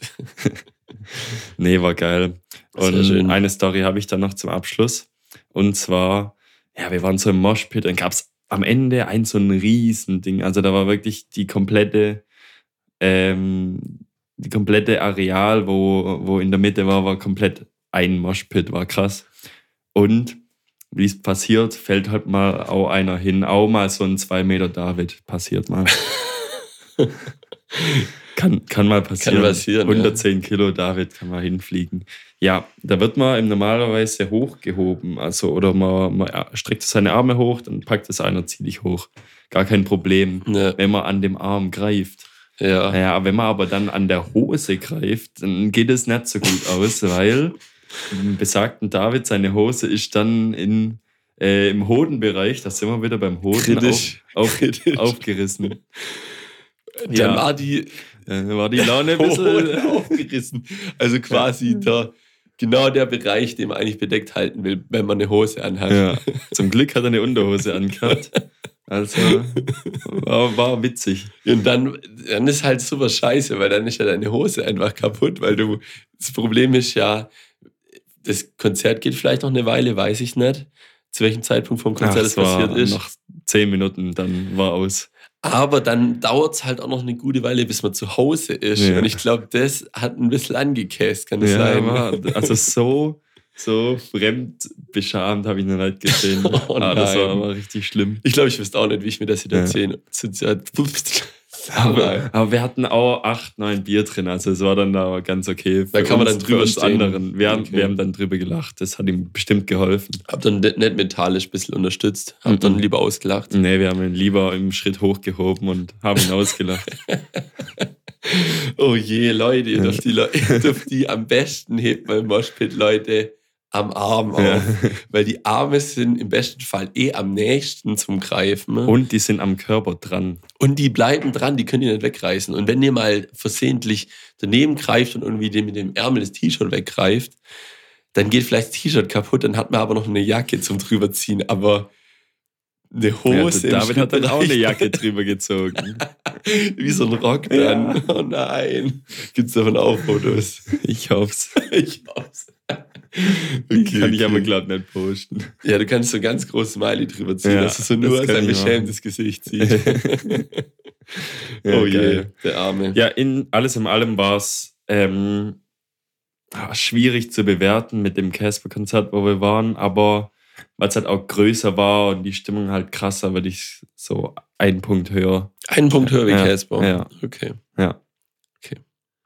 Nee, war geil. Sehr Und schön. eine Story habe ich dann noch zum Abschluss. Und zwar, ja, wir waren so im Moshpit, dann gab es am Ende ein so ein Riesending. Also da war wirklich die komplette, ähm, die komplette Areal, wo, wo in der Mitte war, war komplett ein Moshpit, war krass. Und wie es passiert, fällt halt mal auch einer hin. Auch mal so ein zwei Meter David passiert mal. Kann, kann mal passieren. Kann passieren, hundertzehn Kilo David kann mal hinfliegen. Ja, da wird man im normalerweise hochgehoben. Also, oder man, man streckt seine Arme hoch, dann packt es einer, zieht dich hoch. Gar kein Problem, Ja. wenn man an dem Arm greift. Ja. Naja, wenn man aber dann an der Hose greift, dann geht es nicht so gut aus, weil im besagten David, seine Hose ist dann in, äh, im Hodenbereich, da sind wir wieder beim Hoden, Kritisch. auf, auf, Kritisch. aufgerissen. Dann Ja. war die Dann war die Laune ein bisschen... Hoden aufgerissen. Also quasi der, genau der Bereich, den man eigentlich bedeckt halten will, wenn man eine Hose anhat. Ja, zum Glück hat er eine Unterhose angehabt. Also war, war witzig. Und dann, dann ist halt super scheiße, weil dann ist ja deine Hose einfach kaputt, weil du, das Problem ist ja, das Konzert geht vielleicht noch eine Weile, weiß ich nicht, zu welchem Zeitpunkt vom Konzert Ach, es es war passiert ist. noch zehn Minuten, dann war aus. Aber dann dauert es halt auch noch eine gute Weile, bis man zu Hause ist. Ja. Und ich glaube, das hat ein bisschen angekäst, kann das Ja, sein? war, also so, so fremdbeschamt habe ich noch nicht gesehen. Oh ah, das war nein. aber richtig schlimm. Ich glaube, ich wüsste auch nicht, wie ich mir das Ja. erzählen. Aber, aber wir hatten auch acht, neun Bier drin, also es war dann da ganz okay. Da für kann man uns, dann drüber für uns stehen. anderen. Wir haben, Okay. wir haben dann drüber gelacht, das hat ihm bestimmt geholfen. Hab dann nicht nicht mentalisch ein bisschen unterstützt. Hab Mhm. dann lieber ausgelacht. Nee, wir haben ihn lieber im Schritt hochgehoben und haben ihn ausgelacht. Oh je, Leute, ihr Ja. dürft die, Leu- ihr dürft die am besten hebt man im Moshpit, Leute, am Arm auf. Ja. Weil die Arme sind im besten Fall eh am nächsten zum Greifen. Und die sind am Körper dran. Und die bleiben dran, die können die nicht wegreißen. Und wenn ihr mal versehentlich daneben greift und irgendwie dem mit dem Ärmel das T-Shirt weggreift, dann geht vielleicht das T-Shirt kaputt, dann hat man aber noch eine Jacke zum drüberziehen. Aber eine Ja, Hose der im David hat dann auch eine Schnittbereich, Jacke drüber gezogen. wie so ein Rock dann. Ja. Oh nein. Gibt's davon auch Fotos? Ich hoff's. Ich hoff's. Die kann ich aber, glaub nicht posten. Ja, du kannst so ein ganz großes Smiley drüber ziehen, Ja, dass du so nur das kann sein ich machen. beschämtes Gesicht siehst. Ja, oh je, geil. der Arme. Ja, in alles in allem war es ähm, ah, schwierig zu bewerten mit dem Casper-Konzert, wo wir waren, aber weil es halt auch größer war und die Stimmung halt krasser, würde ich so einen Punkt höher. Einen Punkt höher wie Ja, Casper. ja. Okay. Ja.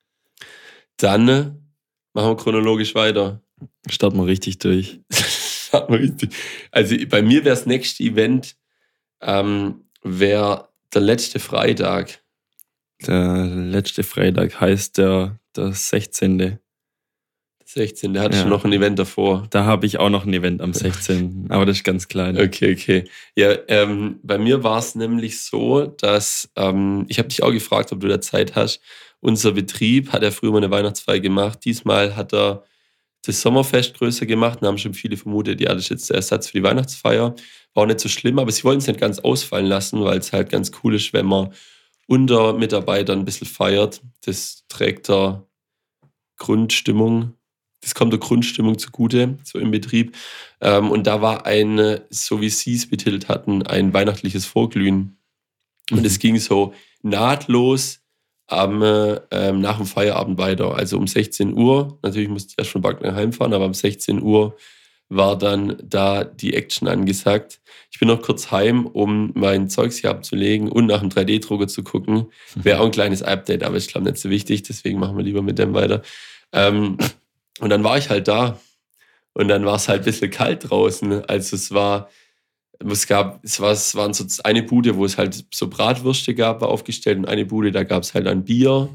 Dann äh, machen wir chronologisch weiter. Starten wir richtig durch. hat man richtig. Also bei mir wäre das nächste Event, ähm, wäre der letzte Freitag. Der letzte Freitag heißt der, der sechzehnte sechzehn, da hatte Ja. ich noch ein Event davor. Da habe ich auch noch ein Event am sechzehnten aber das ist ganz klein. Okay, okay. Ja, ähm, bei mir war es nämlich so, dass, ähm, ich habe dich auch gefragt, ob du da Zeit hast. Unser Betrieb hat ja früher mal eine Weihnachtsfeier gemacht. Diesmal hat er das Sommerfest größer gemacht und haben schon viele vermutet, ja, das ist jetzt der Ersatz für die Weihnachtsfeier. War auch nicht so schlimm, aber sie wollten es nicht ganz ausfallen lassen, weil es halt ganz cool ist, wenn man unter Mitarbeitern ein bisschen feiert. Das trägt der Grundstimmung, das kommt der Grundstimmung zugute, so im Betrieb. Ähm, und da war ein, so wie sie es betitelt hatten, ein weihnachtliches Vorglühen. Und es ging so nahtlos am, ähm, nach dem Feierabend weiter. Also um sechzehn Uhr, natürlich musste ich erst von Backnang heimfahren, aber um sechzehn Uhr war dann da die Action angesagt. Ich bin noch kurz heim, um mein Zeugs hier abzulegen und nach dem drei D-Drucker zu gucken. Wäre auch ein kleines Update, aber ich glaube nicht so wichtig, deswegen machen wir lieber mit dem weiter. Ähm, und dann war ich halt da und dann war es halt ein bisschen kalt draußen. Also es war, es gab, es war, es waren so eine Bude, wo es halt so Bratwürste gab, war aufgestellt, und eine Bude, da gab es halt ein Bier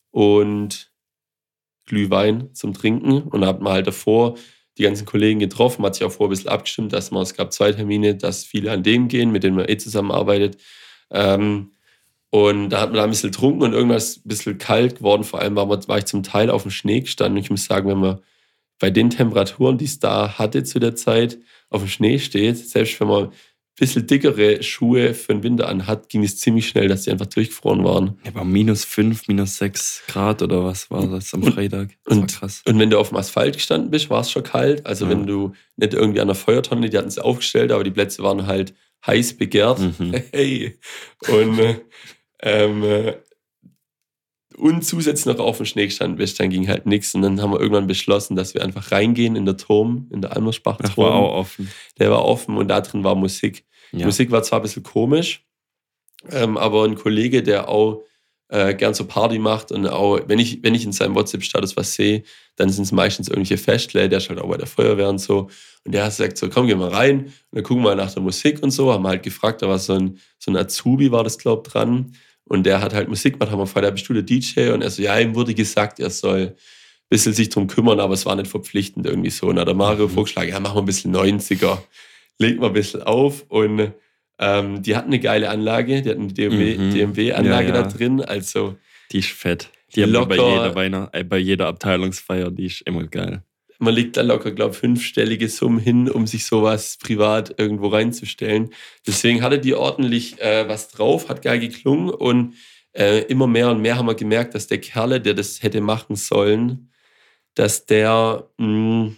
und Glühwein zum Trinken, und da hat man halt davor die ganzen Kollegen getroffen, hat sich auch vorher ein bisschen abgestimmt, dass man, es gab zwei Termine, dass viele an dem gehen, mit denen man eh zusammenarbeitet. Ähm, und da hat man da ein bisschen getrunken und irgendwas ein bisschen kalt geworden. Vor allem war, man, war ich zum Teil auf dem Schnee gestanden. Und ich muss sagen, wenn man bei den Temperaturen, die es da hatte zu der Zeit, auf dem Schnee steht, selbst wenn man ein bisschen dickere Schuhe für den Winter anhat, ging es ziemlich schnell, dass die einfach durchgefroren waren. Ja, aber minus fünf, minus sechs Grad oder was war das am Freitag? Das war Und, krass. und wenn du auf dem Asphalt gestanden bist, war es schon kalt. Also Ja. wenn du nicht irgendwie an der Feuertonne, die hatten es aufgestellt, aber die Plätze waren halt heiß begehrt. Mhm. Hey! Und, äh, ähm, äh, und zusätzlich noch auf dem Schnee gestanden bist, dann ging halt nichts. Und dann haben wir irgendwann beschlossen, dass wir einfach reingehen in der Turm, in der Almersbach-Turm. Ach, war auch offen. Der war offen und da drin war Musik. Die Ja. Musik war zwar ein bisschen komisch, ähm, aber ein Kollege, der auch äh, gern so Party macht und auch, wenn ich, wenn ich in seinem WhatsApp-Status was sehe, dann sind es meistens irgendwelche Festle, der ist halt auch bei der Feuerwehr und so. Und der hat gesagt so, komm, geh mal rein und dann gucken wir nach der Musik und so. Haben wir halt gefragt, da war so ein, so ein Azubi, war das, glaube ich, dran. Und der hat halt Musik gemacht, haben wir gefragt, bist du der D J? Und er so, ja, ihm wurde gesagt, er soll ein bisschen sich drum kümmern, aber es war nicht verpflichtend irgendwie so. Und dann hat der Mario Mhm. vorgeschlagen, ja, machen wir ein bisschen neunziger. Legt mal ein bisschen auf. Und ähm, die hatten eine geile Anlage, die hatten eine D M W, Mhm. D M W-Anlage Ja, ja. da drin. Also Die ist fett. Die haben wir bei Locker. jeder, Weihnacht, äh, bei jeder Abteilungsfeier, die ist immer geil. man legt da locker, glaube ich, fünfstellige Summen hin, um sich sowas privat irgendwo reinzustellen. Deswegen hatte die ordentlich äh, was drauf, hat geil geklungen, und äh, immer mehr und mehr haben wir gemerkt, dass der Kerle, der das hätte machen sollen, dass der mh,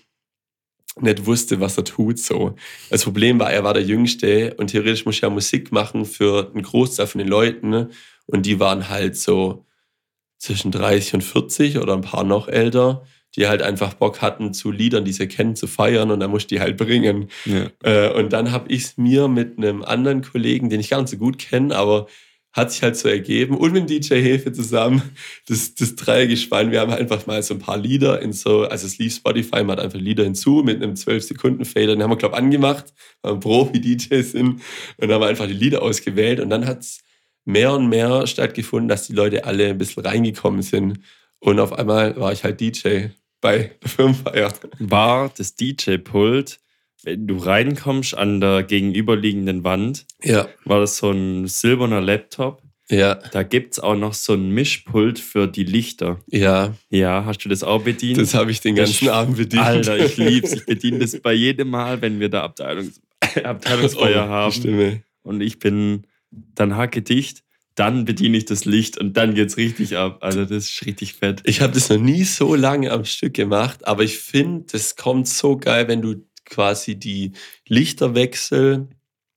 nicht wusste, was er tut. So. Das Problem war, er war der Jüngste und theoretisch muss ich ja Musik machen für einen Großteil von den Leuten, ne? Und die waren halt so zwischen dreißig und vierzig oder ein paar noch älter, die halt einfach Bock hatten, zu Liedern, die sie kennen, zu feiern, und dann musste ich die halt bringen. Ja. Äh, und dann habe ich es mir mit einem anderen Kollegen, den ich gar nicht so gut kenne, aber hat sich halt so ergeben, und mit dem D J Hefe zusammen, das, das Dreiergespann. Wir haben einfach mal so ein paar Lieder in so, also es lief Spotify, man hat einfach Lieder hinzu mit einem zwölf Sekunden Fader, den haben wir, glaube ich, angemacht, weil wir Profi-D Js sind, und dann haben wir einfach die Lieder ausgewählt, und dann hat es mehr und mehr stattgefunden, dass die Leute alle ein bisschen reingekommen sind, und auf einmal war ich halt D J bei der Firmenfeier. War das D J-Pult, wenn du reinkommst an der gegenüberliegenden Wand, Ja, war das so ein silberner Laptop. ja, Da gibt es auch noch so ein Mischpult für die Lichter. ja, Ja, hast du das auch bedient? das habe ich den ganzen Das- Abend bedient. Alter, ich lieb's. Ich bediene das bei jedem Mal, wenn wir da Abteilungs Abteilungsfeier Oh, haben. die Stimme. Und ich bin dann hackedicht, dann bediene ich das Licht und dann geht's richtig ab. Also das ist richtig fett. Ich habe das noch nie so lange am Stück gemacht, aber ich finde, das kommt so geil, wenn du quasi die Lichterwechsel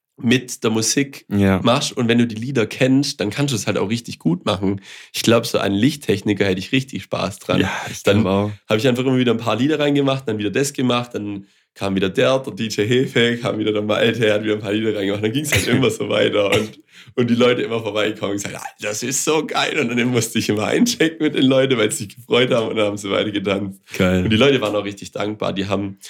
mit der Musik Ja. machst, und wenn du die Lieder kennst, dann kannst du es halt auch richtig gut machen. Ich glaube, so ein Lichttechniker hätte ich richtig Spaß dran. Ja, ich Dann glaube auch. habe ich einfach immer wieder ein paar Lieder reingemacht, dann wieder das gemacht, dann kam wieder der, der D J Hefe, kam wieder der Malte, der hat wieder ein paar Lieder reingemacht, dann ging es halt immer so weiter, und, und die Leute immer vorbeikommen und gesagt, ah, das ist so geil, und dann musste ich immer einchecken mit den Leuten, weil sie sich gefreut haben, und dann haben sie weiter getanzt. Und Geil. die Leute waren auch richtig dankbar, die haben,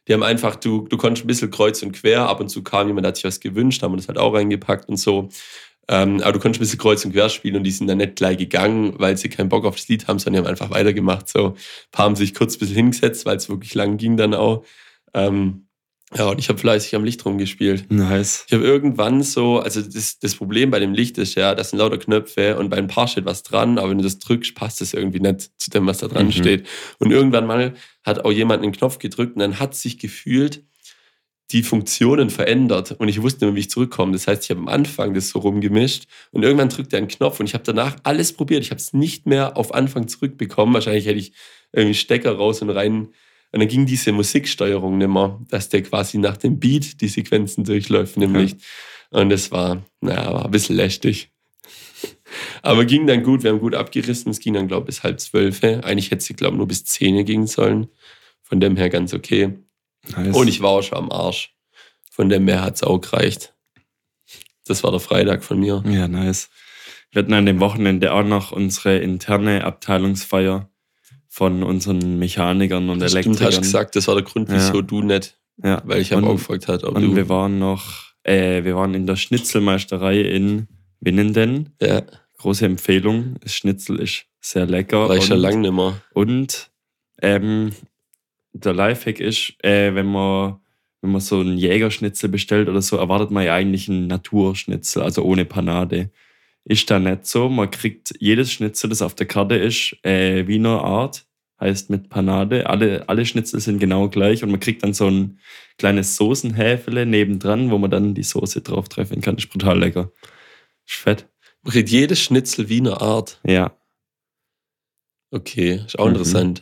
Die haben einfach, du, du konntest ein bisschen kreuz und quer, ab und zu kam jemand, hat sich was gewünscht, haben wir das halt auch reingepackt und so. Ähm, aber du konntest ein bisschen kreuz und quer spielen und die sind dann nicht gleich gegangen, weil sie keinen Bock auf das Lied haben, sondern die haben einfach weitergemacht. So. Ein paar haben sich kurz ein bisschen hingesetzt, weil es wirklich lang ging dann auch. Ähm, ja, und ich habe fleißig am Licht rumgespielt. Nice. Ich habe irgendwann so, also das, das Problem bei dem Licht ist ja, das sind lauter Knöpfe und bei ein paar steht was dran, aber wenn du das drückst, passt das irgendwie nicht zu dem, was da dran Mhm. steht. Und irgendwann mal hat auch jemand einen Knopf gedrückt und dann hat sich gefühlt die Funktionen verändert und ich wusste nicht mehr, wie ich zurückkomme. Das heißt, ich habe am Anfang das so rumgemischt und irgendwann drückt er einen Knopf und ich habe danach alles probiert. Ich habe es nicht mehr auf Anfang zurückbekommen. Wahrscheinlich hätte ich irgendwie Stecker raus und rein. Und dann ging diese Musiksteuerung nicht mehr, dass der quasi nach dem Beat die Sequenzen durchläuft, nämlich. Ja. Und das war, naja, war ein bisschen lästig. Aber ging dann gut, wir haben gut abgerissen. Es ging dann, glaube ich, bis halb zwölf. Eigentlich hätte es, glaube ich, nur bis zehn gehen sollen. Von dem her ganz okay. Nice. Und ich war auch schon am Arsch. Von dem her hat es auch gereicht. Das war der Freitag von mir. Ja, nice. Wir hatten an dem Wochenende auch noch unsere interne Abteilungsfeier von unseren Mechanikern und Das stimmt, Elektrikern. hast du gesagt, das war der Grund, wieso Ja. du nicht. Ja. Weil ich habe Und- auch gefragt, hat, ob Und du... wir waren noch, äh, wir waren in der Schnitzelmeisterei in Winnenden. Ja, Große Empfehlung. Das Schnitzel ist sehr lecker. war ich schon und, lange nicht mehr. und ähm, der Lifehack ist, äh, wenn man wenn man so einen Jägerschnitzel bestellt oder so, erwartet man ja eigentlich einen Naturschnitzel, also ohne Panade. Ist da nicht so. Man kriegt jedes Schnitzel, das auf der Karte ist, äh, Wiener Art, heißt mit Panade. Alle, alle Schnitzel sind genau gleich und man kriegt dann so ein kleines Soßenhäfele nebendran, wo man dann die Soße drauf treffen kann. Ist brutal lecker. Ist fett. Man kriegt jedes Schnitzel Wiener Art. Ja. Okay, ist auch Mhm. interessant.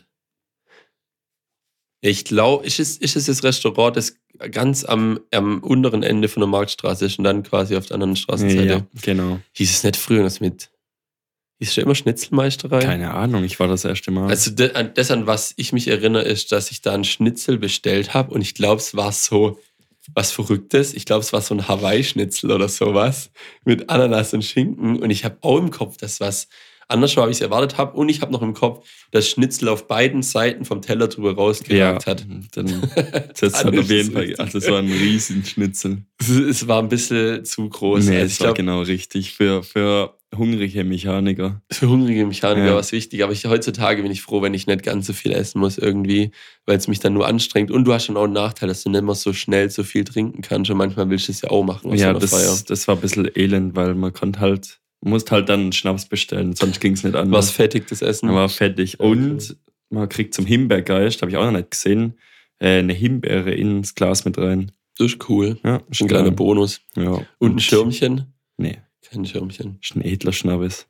Ich glaube, ist es, ist es das Restaurant, das ganz am, am unteren Ende von der Marktstraße ist und dann quasi auf der anderen Straßenseite? Ja, genau. Hieß es nicht früher was mit? Hieß es schon immer Schnitzelmeisterei? Keine Ahnung, ich war das erste Mal. Also de- an- das, an was ich mich erinnere, ist, dass ich da einen Schnitzel bestellt habe und ich glaube, es war so was Verrücktes. Ich glaube, es war so ein Hawaii-Schnitzel oder sowas mit Ananas und Schinken und ich habe auch im Kopf, dass was anders war, wie ich es erwartet habe und ich habe noch im Kopf, dass Schnitzel auf beiden Seiten vom Teller drüber rausgeragt hat. dann das hat Alles auf jeden ist Fall, richtig also es war ein Riesenschnitzel. Es, es war ein bisschen zu groß. Nee, Also es ich war glaube, genau richtig für, für hungrige Mechaniker. für hungrige Mechaniker Ja. war es wichtig, aber ich, heutzutage bin ich froh, wenn ich nicht ganz so viel essen muss irgendwie, weil es mich dann nur anstrengt. Und du hast schon auch einen Nachteil, dass du nicht mehr so schnell so viel trinken kannst. Und manchmal willst du es ja auch machen auf so Ja, einer Feier. das, das war ein bisschen elend, weil man konnte halt, musste halt dann einen Schnaps bestellen, sonst ging es nicht an. Was fettig, das Essen. war fettig. Okay. Und man kriegt zum Himbeergeist, habe ich auch noch nicht gesehen, äh, eine Himbeere ins Glas mit rein. Das ist cool. Ja, Das ist ein kleiner Bonus. Ja. Und ein Schirmchen? Nee, Kein Schirmchen. ist ein edler Schnappes.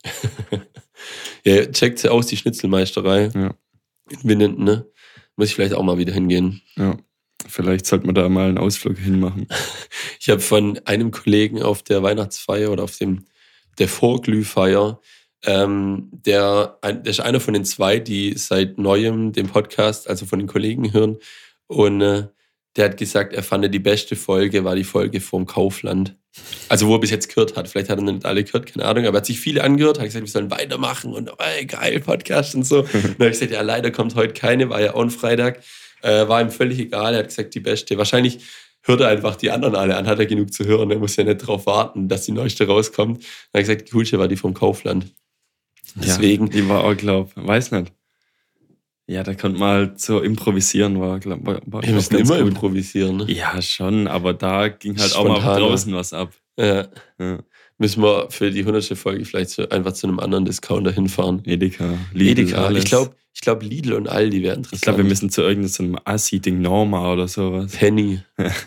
Ja, checkt sie aus, die Schnitzelmeisterei. Ja. In Winnenden, ne? Muss ich vielleicht auch mal wieder hingehen. Ja. Vielleicht sollte man da mal einen Ausflug hinmachen. Ich habe von einem Kollegen auf der Weihnachtsfeier oder auf dem der Vorglühfeier, ähm, der, ein, der ist einer von den zwei, die seit neuem den Podcast, also von den Kollegen hören. Und äh, der hat gesagt, er fand die beste Folge war die Folge vom Kaufland. Also wo er bis jetzt gehört hat. Vielleicht hat er nicht alle gehört, keine Ahnung. Aber er hat sich viele angehört, hat gesagt, wir sollen weitermachen und ey, geil, Podcast und so. Und dann habe ich gesagt, ja leider kommt heute keine, war ja auch ein Freitag. Äh, war ihm völlig egal, er hat gesagt, die beste. Wahrscheinlich hört er einfach die anderen alle an, hat er genug zu hören. Er muss ja nicht darauf warten, dass die neueste rauskommt. Dann hat er gesagt, die coolste war die vom Kaufland. Deswegen. Ja, die war auch, glaub, weiß nicht. Ja, da konnte man halt so improvisieren, war, glaub, war, war Wir müssen ganz immer gut. improvisieren. Ne? Ja, schon, aber da ging halt auch mal Spontaner. draußen was ab. Ja. Ja. Müssen wir für die hundertste Folge vielleicht so einfach zu einem anderen Discounter hinfahren. Edeka, Lidl, Edeka. alles. Ich glaube, ich glaub, Lidl und Aldi wäre interessant. ich glaube, wir müssen zu irgendeinem so einem Assi-Ding, Norma oder sowas. Penny.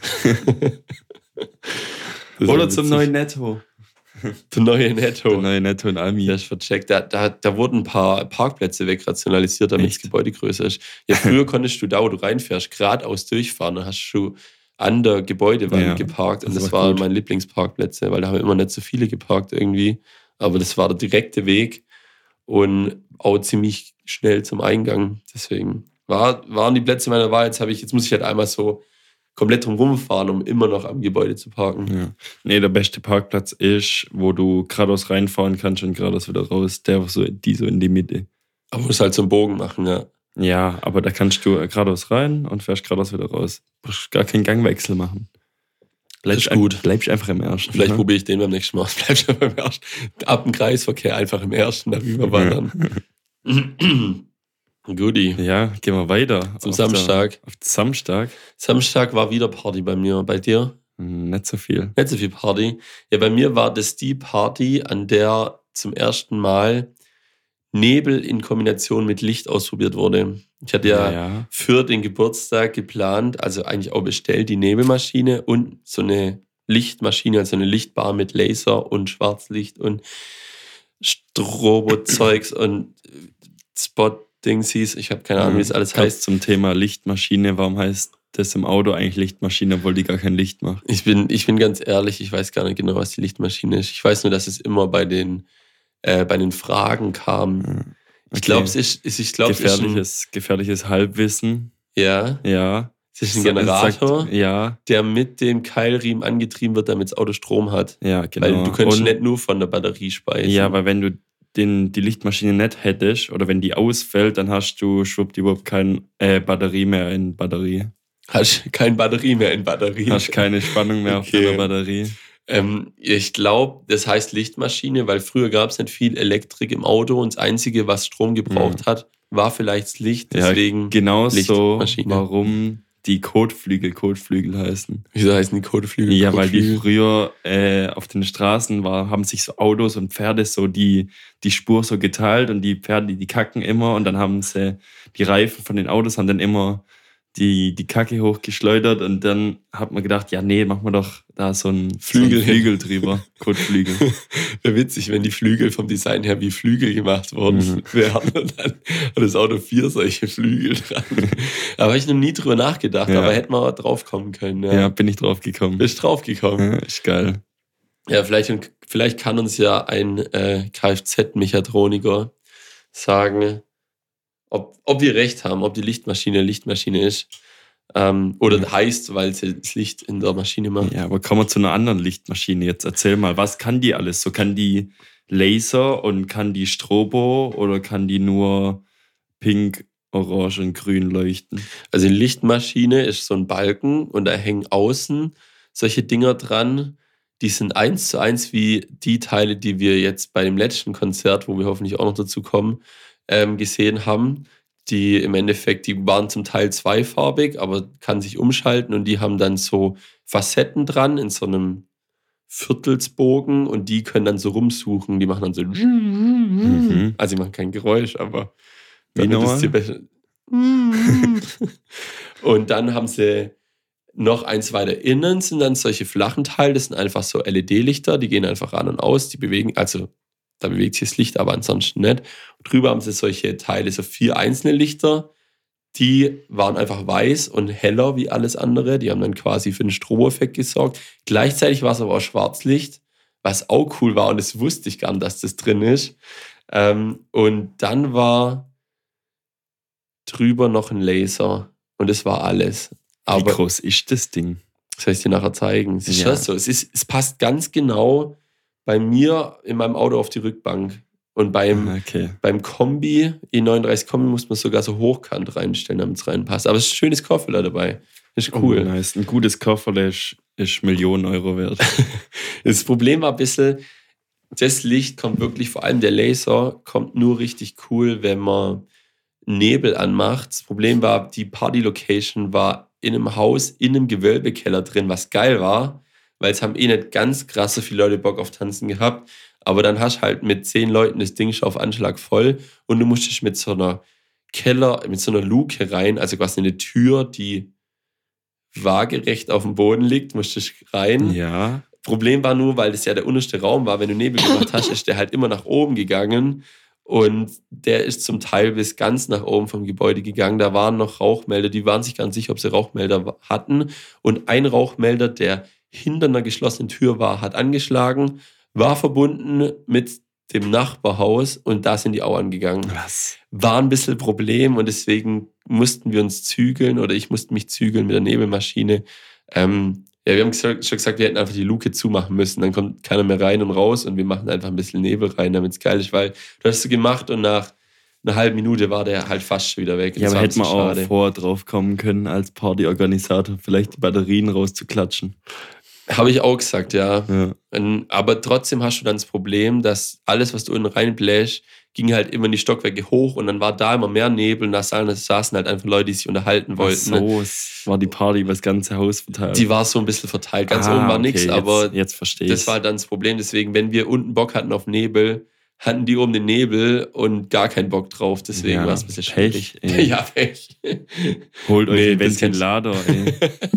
Das Oder wär zum witzig. neuen Netto. Der neue Netto. Der neue Netto in Almi. Der ist vercheckt. Da, da, da wurden ein paar Parkplätze wegrationalisiert, damit Echt? das Gebäude größer ist. Ja, früher konntest du da, wo du reinfährst, geradeaus durchfahren. Dann hast du an der Gebäudewand Ja, geparkt. Und das das, war waren gut. meine Lieblingsparkplätze, weil da haben immer nicht so viele geparkt irgendwie. Aber das war der direkte Weg und auch ziemlich schnell zum Eingang. Deswegen war, waren die Plätze meiner Wahl. Jetzt, habe ich, jetzt muss ich halt einmal so komplett drum rumfahren, um immer noch am Gebäude zu parken. Ja. Nee, der beste Parkplatz ist, wo du geradeaus reinfahren kannst und geradeaus wieder raus. Der so, die so in die Mitte. Aber muss halt so einen Bogen machen, ja. Ja, aber da kannst du geradeaus rein und fährst geradeaus wieder raus. Du musst gar keinen Gangwechsel machen. Bleibst Das ist gut. Ein, bleibst einfach im ersten. Vielleicht ne? probiere ich den beim nächsten Mal aus. Bleibst du beim ersten. Ab dem Kreisverkehr einfach im ersten darüber wandern. Guti. Ja, gehen wir weiter. Zum auf Samstag. Der, auf Samstag. Samstag war wieder Party bei mir. Bei dir? Hm, Nicht so viel. Nicht so viel Party. Ja, bei mir war das die Party, an der zum ersten Mal Nebel in Kombination mit Licht ausprobiert wurde. Ich hatte ja, ja. für den Geburtstag geplant, also eigentlich auch bestellt, die Nebelmaschine und so eine Lichtmaschine, also eine Lichtbar mit Laser und Schwarzlicht und Strobozeugs und Spot-Dingsies. Ich habe keine Ahnung, wie es alles Ganz heißt. Zum Thema Lichtmaschine, warum heißt das im Auto eigentlich Lichtmaschine, obwohl die gar kein Licht macht? Ich bin, ich bin ganz ehrlich, ich weiß gar nicht genau, was die Lichtmaschine ist. Ich weiß nur, dass es immer bei den, äh, bei den Fragen kam. Okay. Ich glaube, es ist, ist, ich glaub, es ist ein, gefährliches, gefährliches Halbwissen. ja, Ja. es ist ein Generator, Sagt, ja, der mit dem Keilriemen angetrieben wird, damit das Auto Strom hat. ja, genau. Weil du könntest Und- nicht nur von der Batterie speisen. Ja, weil wenn du den, die Lichtmaschine nicht hättest oder wenn die ausfällt, dann hast du schwuppdiwupp keine äh, Batterie mehr in Batterie. Hast keine Batterie mehr in Batterie. Hast keine Spannung mehr auf Okay. deiner Batterie. Ähm, ich glaube, das heißt Lichtmaschine, weil früher gab es nicht viel Elektrik im Auto und das Einzige, was Strom gebraucht hat, war vielleicht das Licht. Deswegen, Ja, genau so, Lichtmaschine. warum die Kotflügel Kotflügel heißen. wieso heißen die Kotflügel? Ja, weil die Kotflügel? früher äh, auf den Straßen war, haben sich so Autos und Pferde so die, die Spur so geteilt und die Pferde, die, die kacken immer und dann haben sie die Reifen von den Autos haben dann immer die, die Kacke hochgeschleudert und dann hat man gedacht, ja nee, machen wir doch da so einen Flügel so einen Flügel drüber, Kotflügel. Wäre witzig, wenn die Flügel vom Design her wie Flügel gemacht worden Mhm. wären und dann hat das Auto vier solche Flügel dran. Da habe ich noch nie drüber nachgedacht, Ja. aber hätten wir drauf kommen können. Ja. Ja, bin ich drauf gekommen. Bist drauf gekommen. Ja, ist geil. Ja, vielleicht, vielleicht kann uns ja ein äh, Kfz-Mechatroniker sagen, ob, ob wir recht haben, ob die Lichtmaschine Lichtmaschine ist. Ähm, oder Ja. heißt, weil sie das Licht in der Maschine macht. Ja, aber kommen wir zu einer anderen Lichtmaschine jetzt. Erzähl mal, was kann die alles? So kann die Laser und kann die Strobo oder kann die nur pink, orange und grün leuchten? Also eine Lichtmaschine ist so ein Balken und da hängen außen solche Dinger dran, die sind eins zu eins wie die Teile, die wir jetzt bei dem letzten Konzert, wo wir hoffentlich auch noch dazu kommen, ähm, gesehen haben. Die im Endeffekt, die waren zum Teil zweifarbig, aber kann sich umschalten und die haben dann so Facetten dran in so einem Viertelsbogen und die können dann so rumsuchen. Die machen dann so. Mhm. Also, die machen kein Geräusch, aber. Wie dann ist normal? die besser. Und dann haben sie noch eins weiter innen, sind dann solche flachen Teile. Das sind einfach so L E D-Lichter, die gehen einfach an und aus. Die bewegen, also da bewegt sich das Licht, aber ansonsten nicht. Und drüber haben sie solche Teile, so vier einzelne Lichter. Die waren einfach weiß und heller wie alles andere. Die haben dann quasi für den Stroboeffekt gesorgt. Gleichzeitig war es aber auch Schwarzlicht, was auch cool war. Und das wusste ich gar nicht, dass das drin ist. Ähm, und dann war drüber noch ein Laser. Und das war alles. Wie Aber groß ist das Ding? das soll ich dir nachher zeigen. Es ist Ja. schon so. Es, ist, es passt ganz genau bei mir in meinem Auto auf die Rückbank. Und beim, Okay. beim Kombi, E neununddreißig Kombi, muss man es sogar so hochkant reinstellen, damit es reinpasst. Aber es ist ein schönes Kofferler dabei. Ist cool. Oh, nice. Ein gutes Kofferle ist, ist Millionen Euro wert. Das Problem war ein bisschen, das Licht kommt wirklich, vor allem der Laser, kommt nur richtig cool, wenn man Nebel anmacht. Das Problem war, die Party-Location war in einem Haus, in einem Gewölbekeller drin, was geil war, weil es haben eh nicht ganz krass so viele Leute Bock auf Tanzen gehabt. Aber dann hast du halt mit zehn Leuten das Ding schon auf Anschlag voll und du musstest mit so einer Keller, mit so einer Luke rein, also quasi eine Tür, die waagerecht auf dem Boden liegt, musstest rein. Ja. Problem war nur, weil das ja der unterste Raum war, wenn du Nebel gemacht hast, ist der halt immer nach oben gegangen und der ist zum Teil bis ganz nach oben vom Gebäude gegangen. Da waren noch Rauchmelder, die waren sich gar nicht sicher, ob sie Rauchmelder hatten und ein Rauchmelder, der hinter einer geschlossenen Tür war, hat angeschlagen, war verbunden mit dem Nachbarhaus und da sind die auch angegangen. Was? War ein bisschen Problem und deswegen mussten wir uns zügeln oder ich musste mich zügeln mit der Nebelmaschine. Ähm, ja, wir haben gesagt, schon gesagt, wir hätten einfach die Luke zumachen müssen. Dann kommt keiner mehr rein und raus und wir machen einfach ein bisschen Nebel rein, damit es geil ist, weil du hast es gemacht und nach eine halbe Minute war der halt fast schon wieder weg. Ja, Das aber war ein hätte man bisschen auch schade. vorher drauf kommen können, als Partyorganisator vielleicht die Batterien rauszuklatschen. Habe ich auch gesagt, ja. Ja. Und, aber trotzdem hast du dann das Problem, dass alles, was du unten reinbläst, ging halt immer in die Stockwerke hoch und dann war da immer mehr Nebel und da saßen halt einfach Leute, die sich unterhalten Ach wollten. Ne? so, es war die Party über das ganze Haus verteilt. Die war so ein bisschen verteilt. Ganz Ah, oben war okay, nichts, jetzt- aber jetzt verstehe das ich's. war dann das Problem. Deswegen, wenn wir unten Bock hatten auf Nebel, hatten die oben den Nebel und gar keinen Bock drauf. Deswegen Ja, war es ein bisschen Pech, schwierig. ey. Ja, Pech. Holt euch Nee, einen das kannst- Ventilator, ey.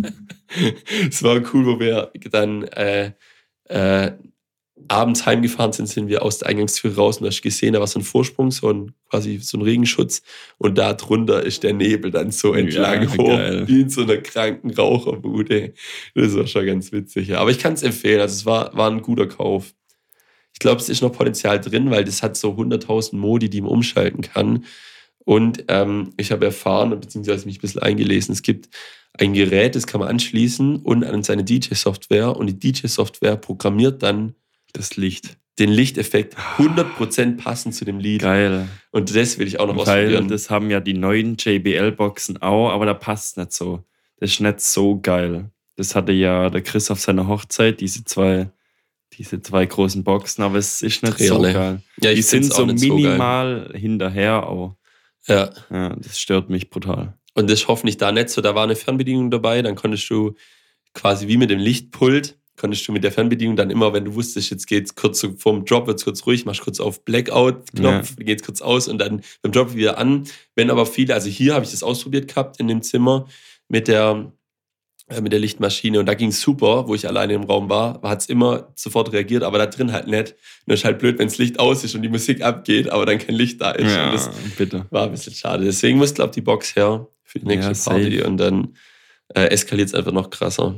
Es war cool, wo wir dann äh, äh, abends heimgefahren sind, sind wir aus der Eingangstür raus und da hast du gesehen, da war so ein Vorsprung, so ein quasi so ein Regenschutz und da drunter ist der Nebel dann so entlang Ja, hoch, geil. wie in so einer kranken Raucherbude. Das war schon ganz witzig. Ja. Aber ich kann es empfehlen, also es war, war ein guter Kauf. Ich glaube, es ist noch Potenzial drin, weil das hat so hunderttausend Modi, die man umschalten kann. Und ähm, ich habe erfahren, beziehungsweise mich ein bisschen eingelesen, es gibt ein Gerät, das kann man anschließen und an seine D J-Software und die D J-Software programmiert dann Das Licht. den Lichteffekt hundert Prozent passend zu dem Lied. Geil. Und das will ich auch noch Weil ausprobieren. das haben ja die neuen J B L-Boxen auch, aber da passt nicht so. Das ist nicht so geil. Das hatte ja der Chris auf seiner Hochzeit, diese zwei, diese zwei großen Boxen, aber es ist nicht so Dreherle. geil. Ja, ich Die sind find's auch so nicht so geil. minimal hinterher auch. Ja. Ja, das stört mich brutal. Und das ist hoffentlich da nicht so. Da war eine Fernbedienung dabei, dann konntest du quasi wie mit dem Lichtpult, konntest du mit der Fernbedienung dann immer, wenn du wusstest, jetzt geht's kurz so vorm Drop, wird's kurz ruhig, machst kurz auf Blackout-Knopf, Ja. dann geht's kurz aus und dann beim Drop wieder an. Wenn aber viele, also hier habe ich das ausprobiert gehabt in dem Zimmer mit der, äh, mit der Lichtmaschine und da ging's super, wo ich alleine im Raum war, hat's immer sofort reagiert, aber da drin halt nicht. Und das ist halt blöd, wenn das Licht aus ist und die Musik abgeht, aber dann kein Licht da ist. Und Ja, das bitte. war ein bisschen schade. Deswegen muss, glaube ich, die Box her für die nächste Ja, Party safe. und dann äh, eskaliert es einfach noch krasser.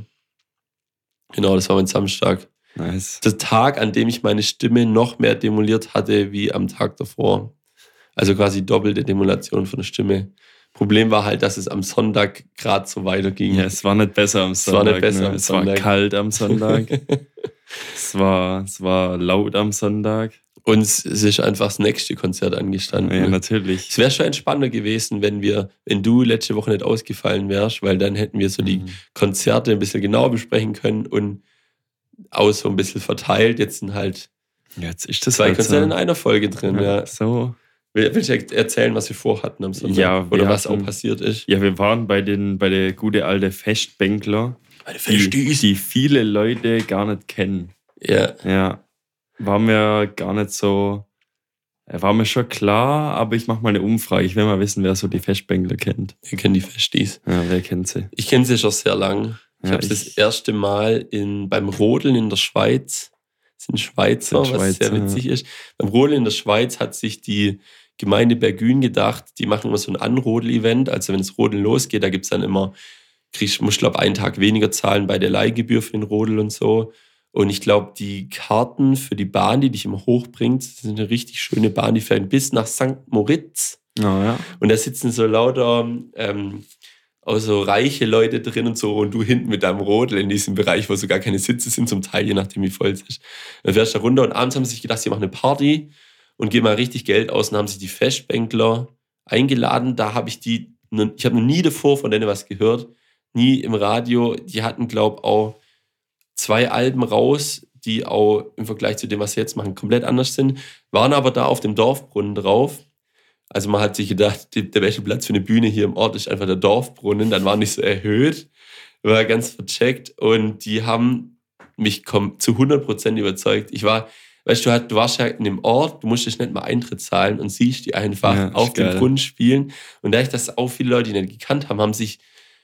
Genau, das war mein Samstag. Nice. Der Tag, an dem ich meine Stimme noch mehr demoliert hatte, wie am Tag davor. Also quasi doppelte Demolation von der Stimme. Problem war halt, dass es am Sonntag gerade so weiterging. Ja, es war nicht besser am Es war Sonntag. nicht besser ne? am es Sonntag. war kalt am Sonntag. es, war, es war laut am Sonntag. Und es ist einfach das nächste Konzert angestanden. Ja, natürlich. Es wäre schon entspannter gewesen, wenn wir, wenn du letzte Woche nicht ausgefallen wärst, weil dann hätten wir so die Mhm. Konzerte ein bisschen genauer besprechen können und auch so ein bisschen verteilt. Jetzt sind halt Ja, jetzt ist das zwei halt Konzerte in so. einer Folge drin. Ja. So. Will- Willst du erzählen, was wir vorhatten am Sonntag? Ja, wir Oder was hatten- auch passiert ist? Ja, wir waren bei den bei der gute alte Festbänkler, Meine die, die viele Leute gar nicht kennen. Ja, Ja, war mir gar nicht so, äh, war mir schon klar, aber ich mache mal eine Umfrage. Ich will mal wissen, wer so die Festbänkler kennt. wir kennen die Festis. Ja, wer kennt sie? Ich kenne sie schon sehr lang. Ich Ja, habe das ich- erste Mal in, beim Rodeln in der Schweiz, das sind Schweizer, Sind was sehr Schweizer, witzig ist. Beim Rodeln in der Schweiz hat sich die Gemeinde Bergün gedacht, die machen immer so ein Anrodel-Event. Also wenn das Rodeln losgeht, da gibt es dann immer, kriegst, musst glaube einen Tag weniger zahlen bei der Leihgebühr für den Rodel und so. Und ich glaube, die Karten für die Bahn, die dich immer hochbringt, das ist eine richtig schöne Bahn, die fährt bis nach Sankt Moritz. Oh, ja. Und da sitzen so lauter ähm, auch so reiche Leute drin und so und du hinten mit deinem Rodel in diesem Bereich, wo so gar keine Sitze sind, zum Teil, je nachdem wie voll es ist. Dann fährst du da runter und abends haben sie sich gedacht, sie machen eine Party und geben mal richtig Geld aus und haben sich die Festbänkler eingeladen. Da habe ich die, ich habe noch nie davor von denen was gehört, nie im Radio. Die hatten, glaube ich, auch zwei Alben raus, die auch im Vergleich zu dem, was sie jetzt machen, komplett anders sind, waren aber da auf dem Dorfbrunnen drauf. Also man hat sich gedacht, die, der beste Platz für eine Bühne hier im Ort ist einfach der Dorfbrunnen. Dann war nicht so erhöht, war ganz vercheckt und die haben mich kom- zu hundert Prozent überzeugt. Ich war, weißt du, halt, du warst ja in dem Ort, du musstest nicht mal Eintritt zahlen und siehst die einfach Ja, ist auf dem geil. Brunnen spielen. Und da ich das auch viele Leute, die nicht gekannt haben, haben sich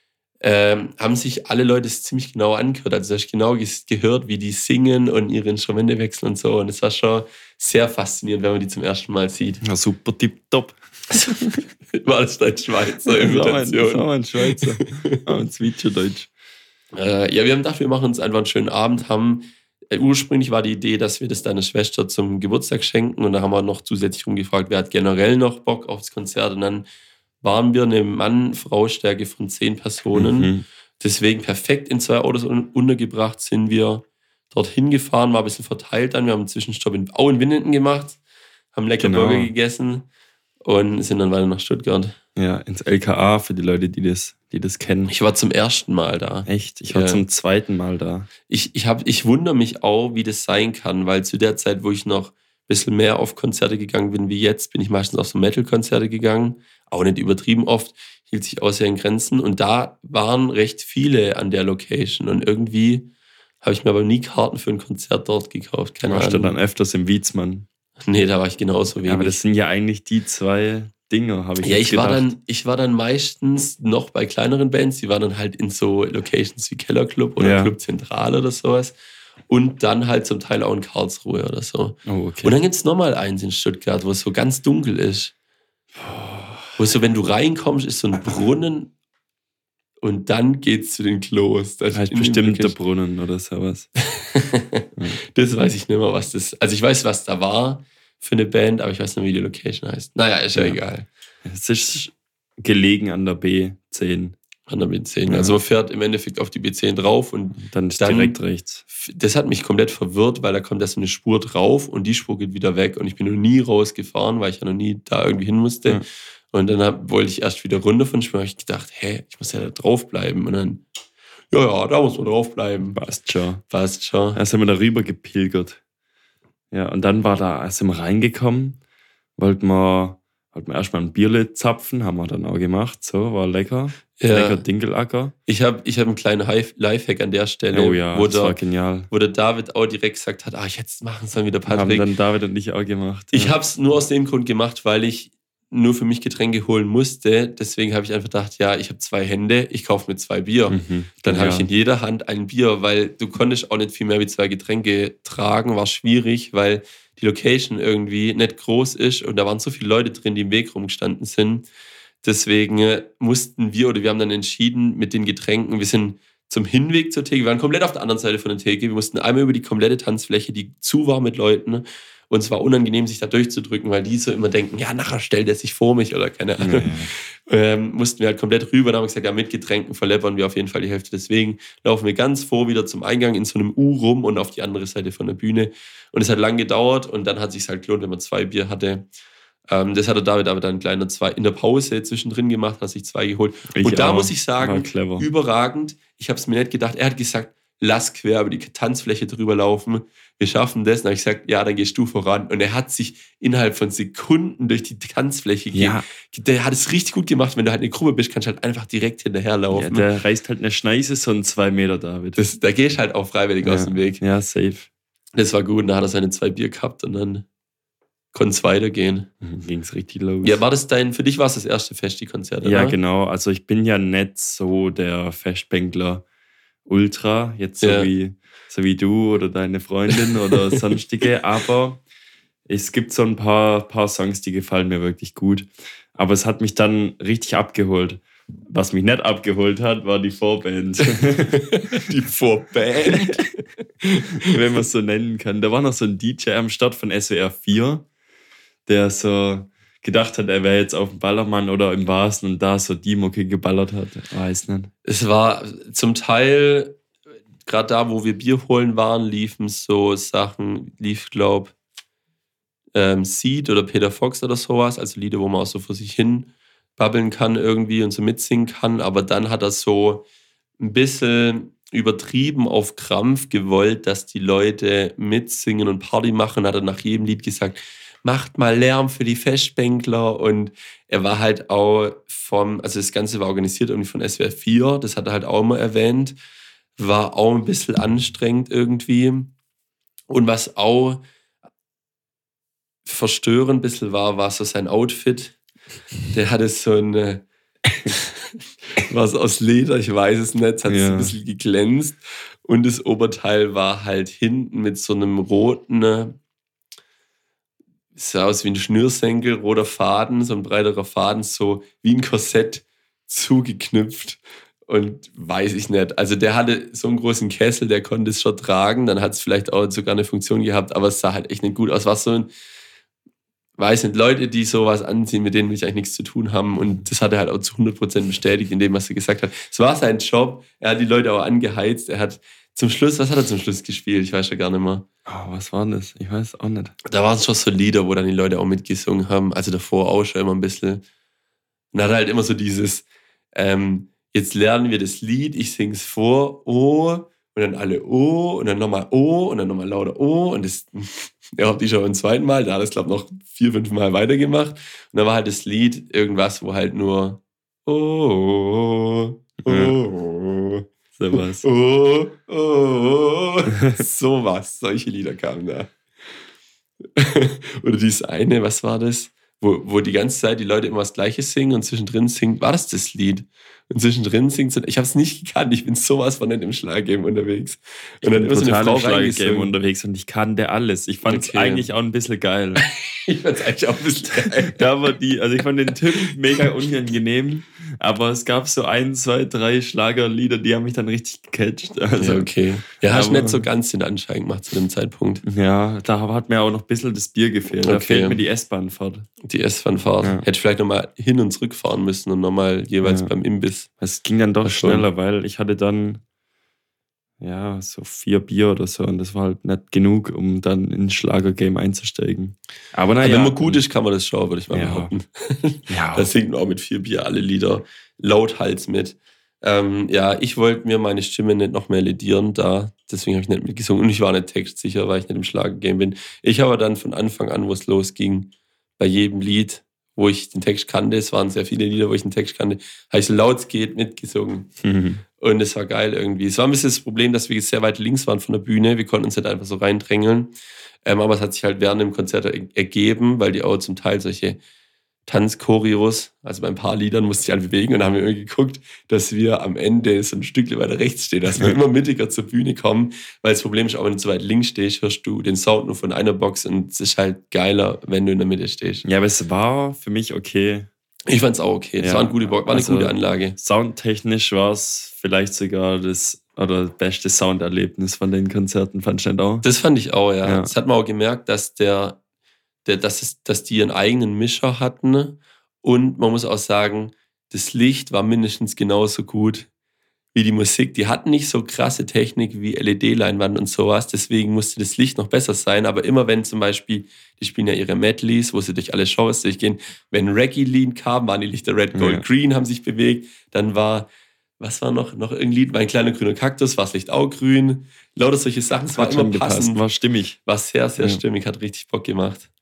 ähm, haben sich alle Leute es ziemlich genau angehört. Also du hast genau ges- gehört, wie die singen und ihre Instrumente wechseln und so. Und es war schon sehr faszinierend, wenn man die zum ersten Mal sieht. Ja, super tipptopp. War das dein Schweizer Das war mein, das war Imitation? mein Schweizer. Ah, ein Schweizerdeutsch. Äh, ja, wir haben gedacht, wir machen uns einfach einen schönen Abend. Haben, äh, ursprünglich war die Idee, dass wir das deiner Schwester zum Geburtstag schenken. Und da haben wir noch zusätzlich rumgefragt, wer hat generell noch Bock aufs Konzert. Und dann waren wir eine Mann-Frau-Stärke von zehn Personen. Mhm. Deswegen perfekt in zwei Autos un- untergebracht sind wir dorthin gefahren, war ein bisschen verteilt dann. Wir haben einen Zwischenstopp in, auch in Winnenden gemacht, haben lecker Genau. Burger gegessen und sind dann weiter nach Stuttgart. Ja, ins L K A für die Leute, die das, die das kennen. Ich war zum ersten Mal da. Echt? Ich war Ja. zum zweiten Mal da. Ich, ich, hab, ich wundere mich auch, wie das sein kann, weil zu der Zeit, wo ich noch ein bisschen mehr auf Konzerte gegangen bin wie jetzt, bin ich meistens auf so Metal-Konzerte gegangen. Auch nicht übertrieben oft, hielt sich auch sehr in Grenzen. Und da waren recht viele an der Location. Und irgendwie habe ich mir aber nie Karten für ein Konzert dort gekauft. Keine Warst du Ahnung. dann öfters im Wiesmann? Nee, da war ich genauso wenig. Ja, aber das sind ja eigentlich die zwei Dinge, habe ich Ja, jetzt ich war, gedacht. dann, ich war dann meistens noch bei kleineren Bands, die waren dann halt in so Locations wie Keller Club oder Ja. Club Zentral oder sowas. Und dann halt zum Teil auch in Karlsruhe oder so. Oh, okay. Und dann gibt es nochmal eins in Stuttgart, wo es so ganz dunkel ist. Wo es so, wenn du reinkommst, ist so ein Brunnen und dann geht's zu den Klos. Das Heißt in dem bestimmt der Location- Brunnen oder sowas. Das weiß ich nicht mehr, was das. Also ich weiß, was da war für eine Band, aber ich weiß nicht, wie die Location heißt. Naja, ist ja, Ja. egal. Es ist gelegen an der B zehn. An der B zehn. Ja. Also man fährt im Endeffekt auf die B zehn drauf und Dann ist Dann- direkt rechts. das hat mich komplett verwirrt, weil da kommt erst so eine Spur drauf und die Spur geht wieder weg und ich bin noch nie rausgefahren, weil ich ja noch nie da irgendwie hin musste. Ja. Und dann hab, wollte ich erst wieder runter von Spur, habe ich gedacht, hä, ich muss ja da drauf bleiben. Und dann, ja, ja, da muss man drauf bleiben. Passt schon. Passt schon. Da sind wir darüber gepilgert. Ja, und dann war da, als sind wir reingekommen, wollten wir, wollten wir erstmal ein Bierle zapfen, haben wir dann auch gemacht. So, war lecker. Ja. Lecker Dinkelacker. Ich habe ich hab einen kleinen Hi- Lifehack an der Stelle, Oh ja, wo, das war der, genial. wo der David auch direkt gesagt hat, ah, jetzt machen sollen wieder Haben Patrick. dann David und ich auch gemacht. Ich ja. habe es nur aus dem Grund gemacht, weil ich nur für mich Getränke holen musste. Deswegen habe ich einfach gedacht, ja, ich habe zwei Hände, ich kaufe mir zwei Bier. Mhm. Dann habe Ja. ich in jeder Hand ein Bier, weil du konntest auch nicht viel mehr wie zwei Getränke tragen. War schwierig, weil die Location irgendwie nicht groß ist und da waren so viele Leute drin, die im Weg rumgestanden sind. Deswegen äh, mussten wir, oder wir haben dann entschieden mit den Getränken, wir sind zum Hinweg zur Theke, wir waren komplett auf der anderen Seite von der Theke, wir mussten einmal über die komplette Tanzfläche, die zu war mit Leuten, und es war unangenehm, sich da durchzudrücken, weil die so immer denken, ja, nachher stellt er sich vor mich oder keine Ahnung. Ja, ja. Ähm, mussten wir halt komplett rüber, dann haben wir gesagt, ja, mit Getränken verleppern wir auf jeden Fall die Hälfte. Deswegen laufen wir ganz vor wieder zum Eingang in so einem U rum und auf die andere Seite von der Bühne. Und es hat lang gedauert und dann hat es sich halt gelohnt, wenn man zwei Bier hatte. Ähm, das hat der David aber dann kleiner zwei in der Pause zwischendrin gemacht, hat sich zwei geholt. Ich und da auch. muss ich War sagen, clever. überragend. Ich habe es mir nicht gedacht. Er hat gesagt, lass quer über die Tanzfläche drüber laufen. Wir schaffen das. Dann habe ich gesagt, ja, dann gehst du voran. Und er hat sich innerhalb von Sekunden durch die Tanzfläche Ja. ge- Der hat es richtig gut gemacht. Wenn du halt eine Gruppe bist, kannst du halt einfach direkt Ja, hinterherlaufen. der reißt halt eine Schneise, so ein zwei Meter, David. das, da gehst du halt auch freiwillig aus dem Weg. Ja, safe. Das war gut. Und dann hat er seine zwei Bier gehabt und dann konnte es weitergehen. Ging es richtig los. Ja, war das dein, für dich war es das erste Festi-Konzert, Ja, oder? genau. Also ich bin ja nicht so der Festbänkler Ultra, jetzt so, Ja. wie, so wie du oder deine Freundin oder sonstige, aber es gibt so ein paar, paar Songs, die gefallen mir wirklich gut. Aber es hat mich dann richtig abgeholt. Was mich nicht abgeholt hat, war die Vorband. Die Vorband. Wenn man es so nennen kann. Da war noch so ein D J am Start von S W R vier, der so gedacht hat, er wäre jetzt auf dem Ballermann oder im Vasen und da so die Mucke geballert hat. Weiß nicht. Es war zum Teil, gerade da, wo wir Bier holen waren, liefen so Sachen, lief, glaub, ähm, Seed oder Peter Fox oder sowas, also Lieder, wo man auch so vor sich hin babbeln kann irgendwie und so mitsingen kann, aber dann hat er so ein bisschen übertrieben auf Krampf gewollt, dass die Leute mitsingen und Party machen, hat er nach jedem Lied gesagt, macht mal Lärm für die Festbänkler, und er war halt auch vom, also das Ganze war organisiert irgendwie von S W R vier, das hat er halt auch immer erwähnt, war auch ein bisschen anstrengend irgendwie, und was auch verstörend ein bisschen war, war so sein Outfit. Der hatte so eine was aus Leder, ich weiß es nicht, es hat Ja. so ein bisschen geglänzt, und das Oberteil war halt hinten mit so einem roten, sah aus wie ein Schnürsenkel, roter Faden, so ein breiterer Faden, so wie ein Korsett zugeknüpft, und weiß ich nicht. Also der hatte so einen großen Kessel, der konnte es schon tragen, dann hat es vielleicht auch sogar eine Funktion gehabt, aber es sah halt echt nicht gut aus. War so ein, weiß nicht, Leute, die sowas anziehen, mit denen will ich eigentlich nichts zu tun haben, und das hat er halt auch zu hundert Prozent bestätigt in dem, was er gesagt hat. Es war sein Job, er hat die Leute auch angeheizt, er hat zum Schluss, was hat er zum Schluss gespielt? Ich weiß ja gar nicht mehr. Oh, was war das? Ich weiß auch nicht. Da waren es schon so Lieder, wo dann die Leute auch mitgesungen haben. Also davor auch schon immer ein bisschen. Und hat halt immer so dieses, ähm, jetzt lernen wir das Lied, ich sing's vor, oh, und dann alle oh, und dann nochmal oh, und dann nochmal lauter oh, und das, ja, hab ich schon beim zweiten Mal, da hat es, glaube ich, noch vier, fünf Mal weitergemacht. Und dann war halt das Lied irgendwas, wo halt nur oh, oh, oh, Sowas. oh, oh, sowas, solche Lieder kamen da. Oder dieses eine, was war das? Wo, wo die ganze Zeit die Leute immer das Gleiche singen und zwischendrin singt, war das das Lied? Und zwischendrin singt so, ich habe es nicht gekannt, ich bin sowas von nicht im Schlaggame unterwegs. Und Und dann dann immer so eine Frau Schlaggame reingesungen. unterwegs und ich kannte alles. Ich fand es Okay. eigentlich auch ein bisschen geil. Ich fand es eigentlich auch ein bisschen geil. Da war die, also ich fand den Typ mega unangenehm, aber es gab so ein, zwei, drei Schlagerlieder, die haben mich dann richtig gecatcht. Also, Ja, okay. Ja, hast aber- nicht so ganz den Anschein gemacht zu dem Zeitpunkt. ja, da hat mir auch noch ein bisschen das Bier gefehlt. Da Okay. fehlt mir die S-Bahn-Fahrt. Die S-Bahn-Fahrt. Ja. Hätte ich vielleicht nochmal hin und zurück fahren müssen und nochmal jeweils Ja. beim Imbiss. Es ging dann doch Ach schon. schneller, weil ich hatte dann ja so vier Bier oder so und das war halt nicht genug, um dann ins Schlagergame einzusteigen. Aber Aber naja. wenn man gut ist, kann man das schon, würde ich mal Ja. behaupten. Ja, Da singt man auch mit vier Bier alle Lieder lauthals mit. Ähm, ja, ich wollte mir meine Stimme nicht noch mehr ledieren da, deswegen habe ich nicht mitgesungen und ich war nicht textsicher, weil ich nicht im Schlagergame bin. Ich habe dann von Anfang an, wo es losging, bei jedem Lied, wo ich den Text kannte, es waren sehr viele Lieder, wo ich den Text kannte, habe ich so laut es geht mitgesungen. Mhm. Und es war geil irgendwie. Es war ein bisschen das Problem, dass wir sehr weit links waren von der Bühne. Wir konnten uns nicht einfach so reindrängeln. Ähm, aber es hat sich halt während dem Konzert er- ergeben, weil die auch zum Teil solche Tanzchoreos, also bei ein paar Liedern musste ich halt bewegen und dann haben wir irgendwie geguckt, dass wir am Ende so ein Stück weiter rechts stehen, dass wir immer mittiger zur Bühne kommen, weil das Problem ist, auch wenn du zu weit links stehst, hörst du den Sound nur von einer Box und es ist halt geiler, wenn du in der Mitte stehst. Ja, aber es war für mich okay. Ich fand's auch okay. Das Ja, war eine gute Box, war eine also- gute Anlage. Soundtechnisch war es vielleicht sogar das oder beste Sounderlebnis von den Konzerten, fand ich nicht auch. Das fand ich auch, ja. Ja. Das hat man auch gemerkt, dass der, der dass, es, dass die ihren eigenen Mischer hatten. Und man muss auch sagen, das Licht war mindestens genauso gut wie die Musik. Die hatten nicht so krasse Technik wie L E D-Leinwand und sowas. Deswegen musste das Licht noch besser sein. Aber immer wenn zum Beispiel, die spielen ja ihre Medleys, wo sie durch alle Shows durchgehen, wenn Reggae-Lied kam, waren die Lichter Red, Gold, Ja. Green, haben sich bewegt. Dann war, was war noch, noch irgendein Lied? Mein kleiner grüner Kaktus, war das Licht auch grün. Lauter solche Sachen. Es war Hat immer schon gepasst, passend. war stimmig. War sehr, sehr Ja. stimmig, hat richtig Bock gemacht.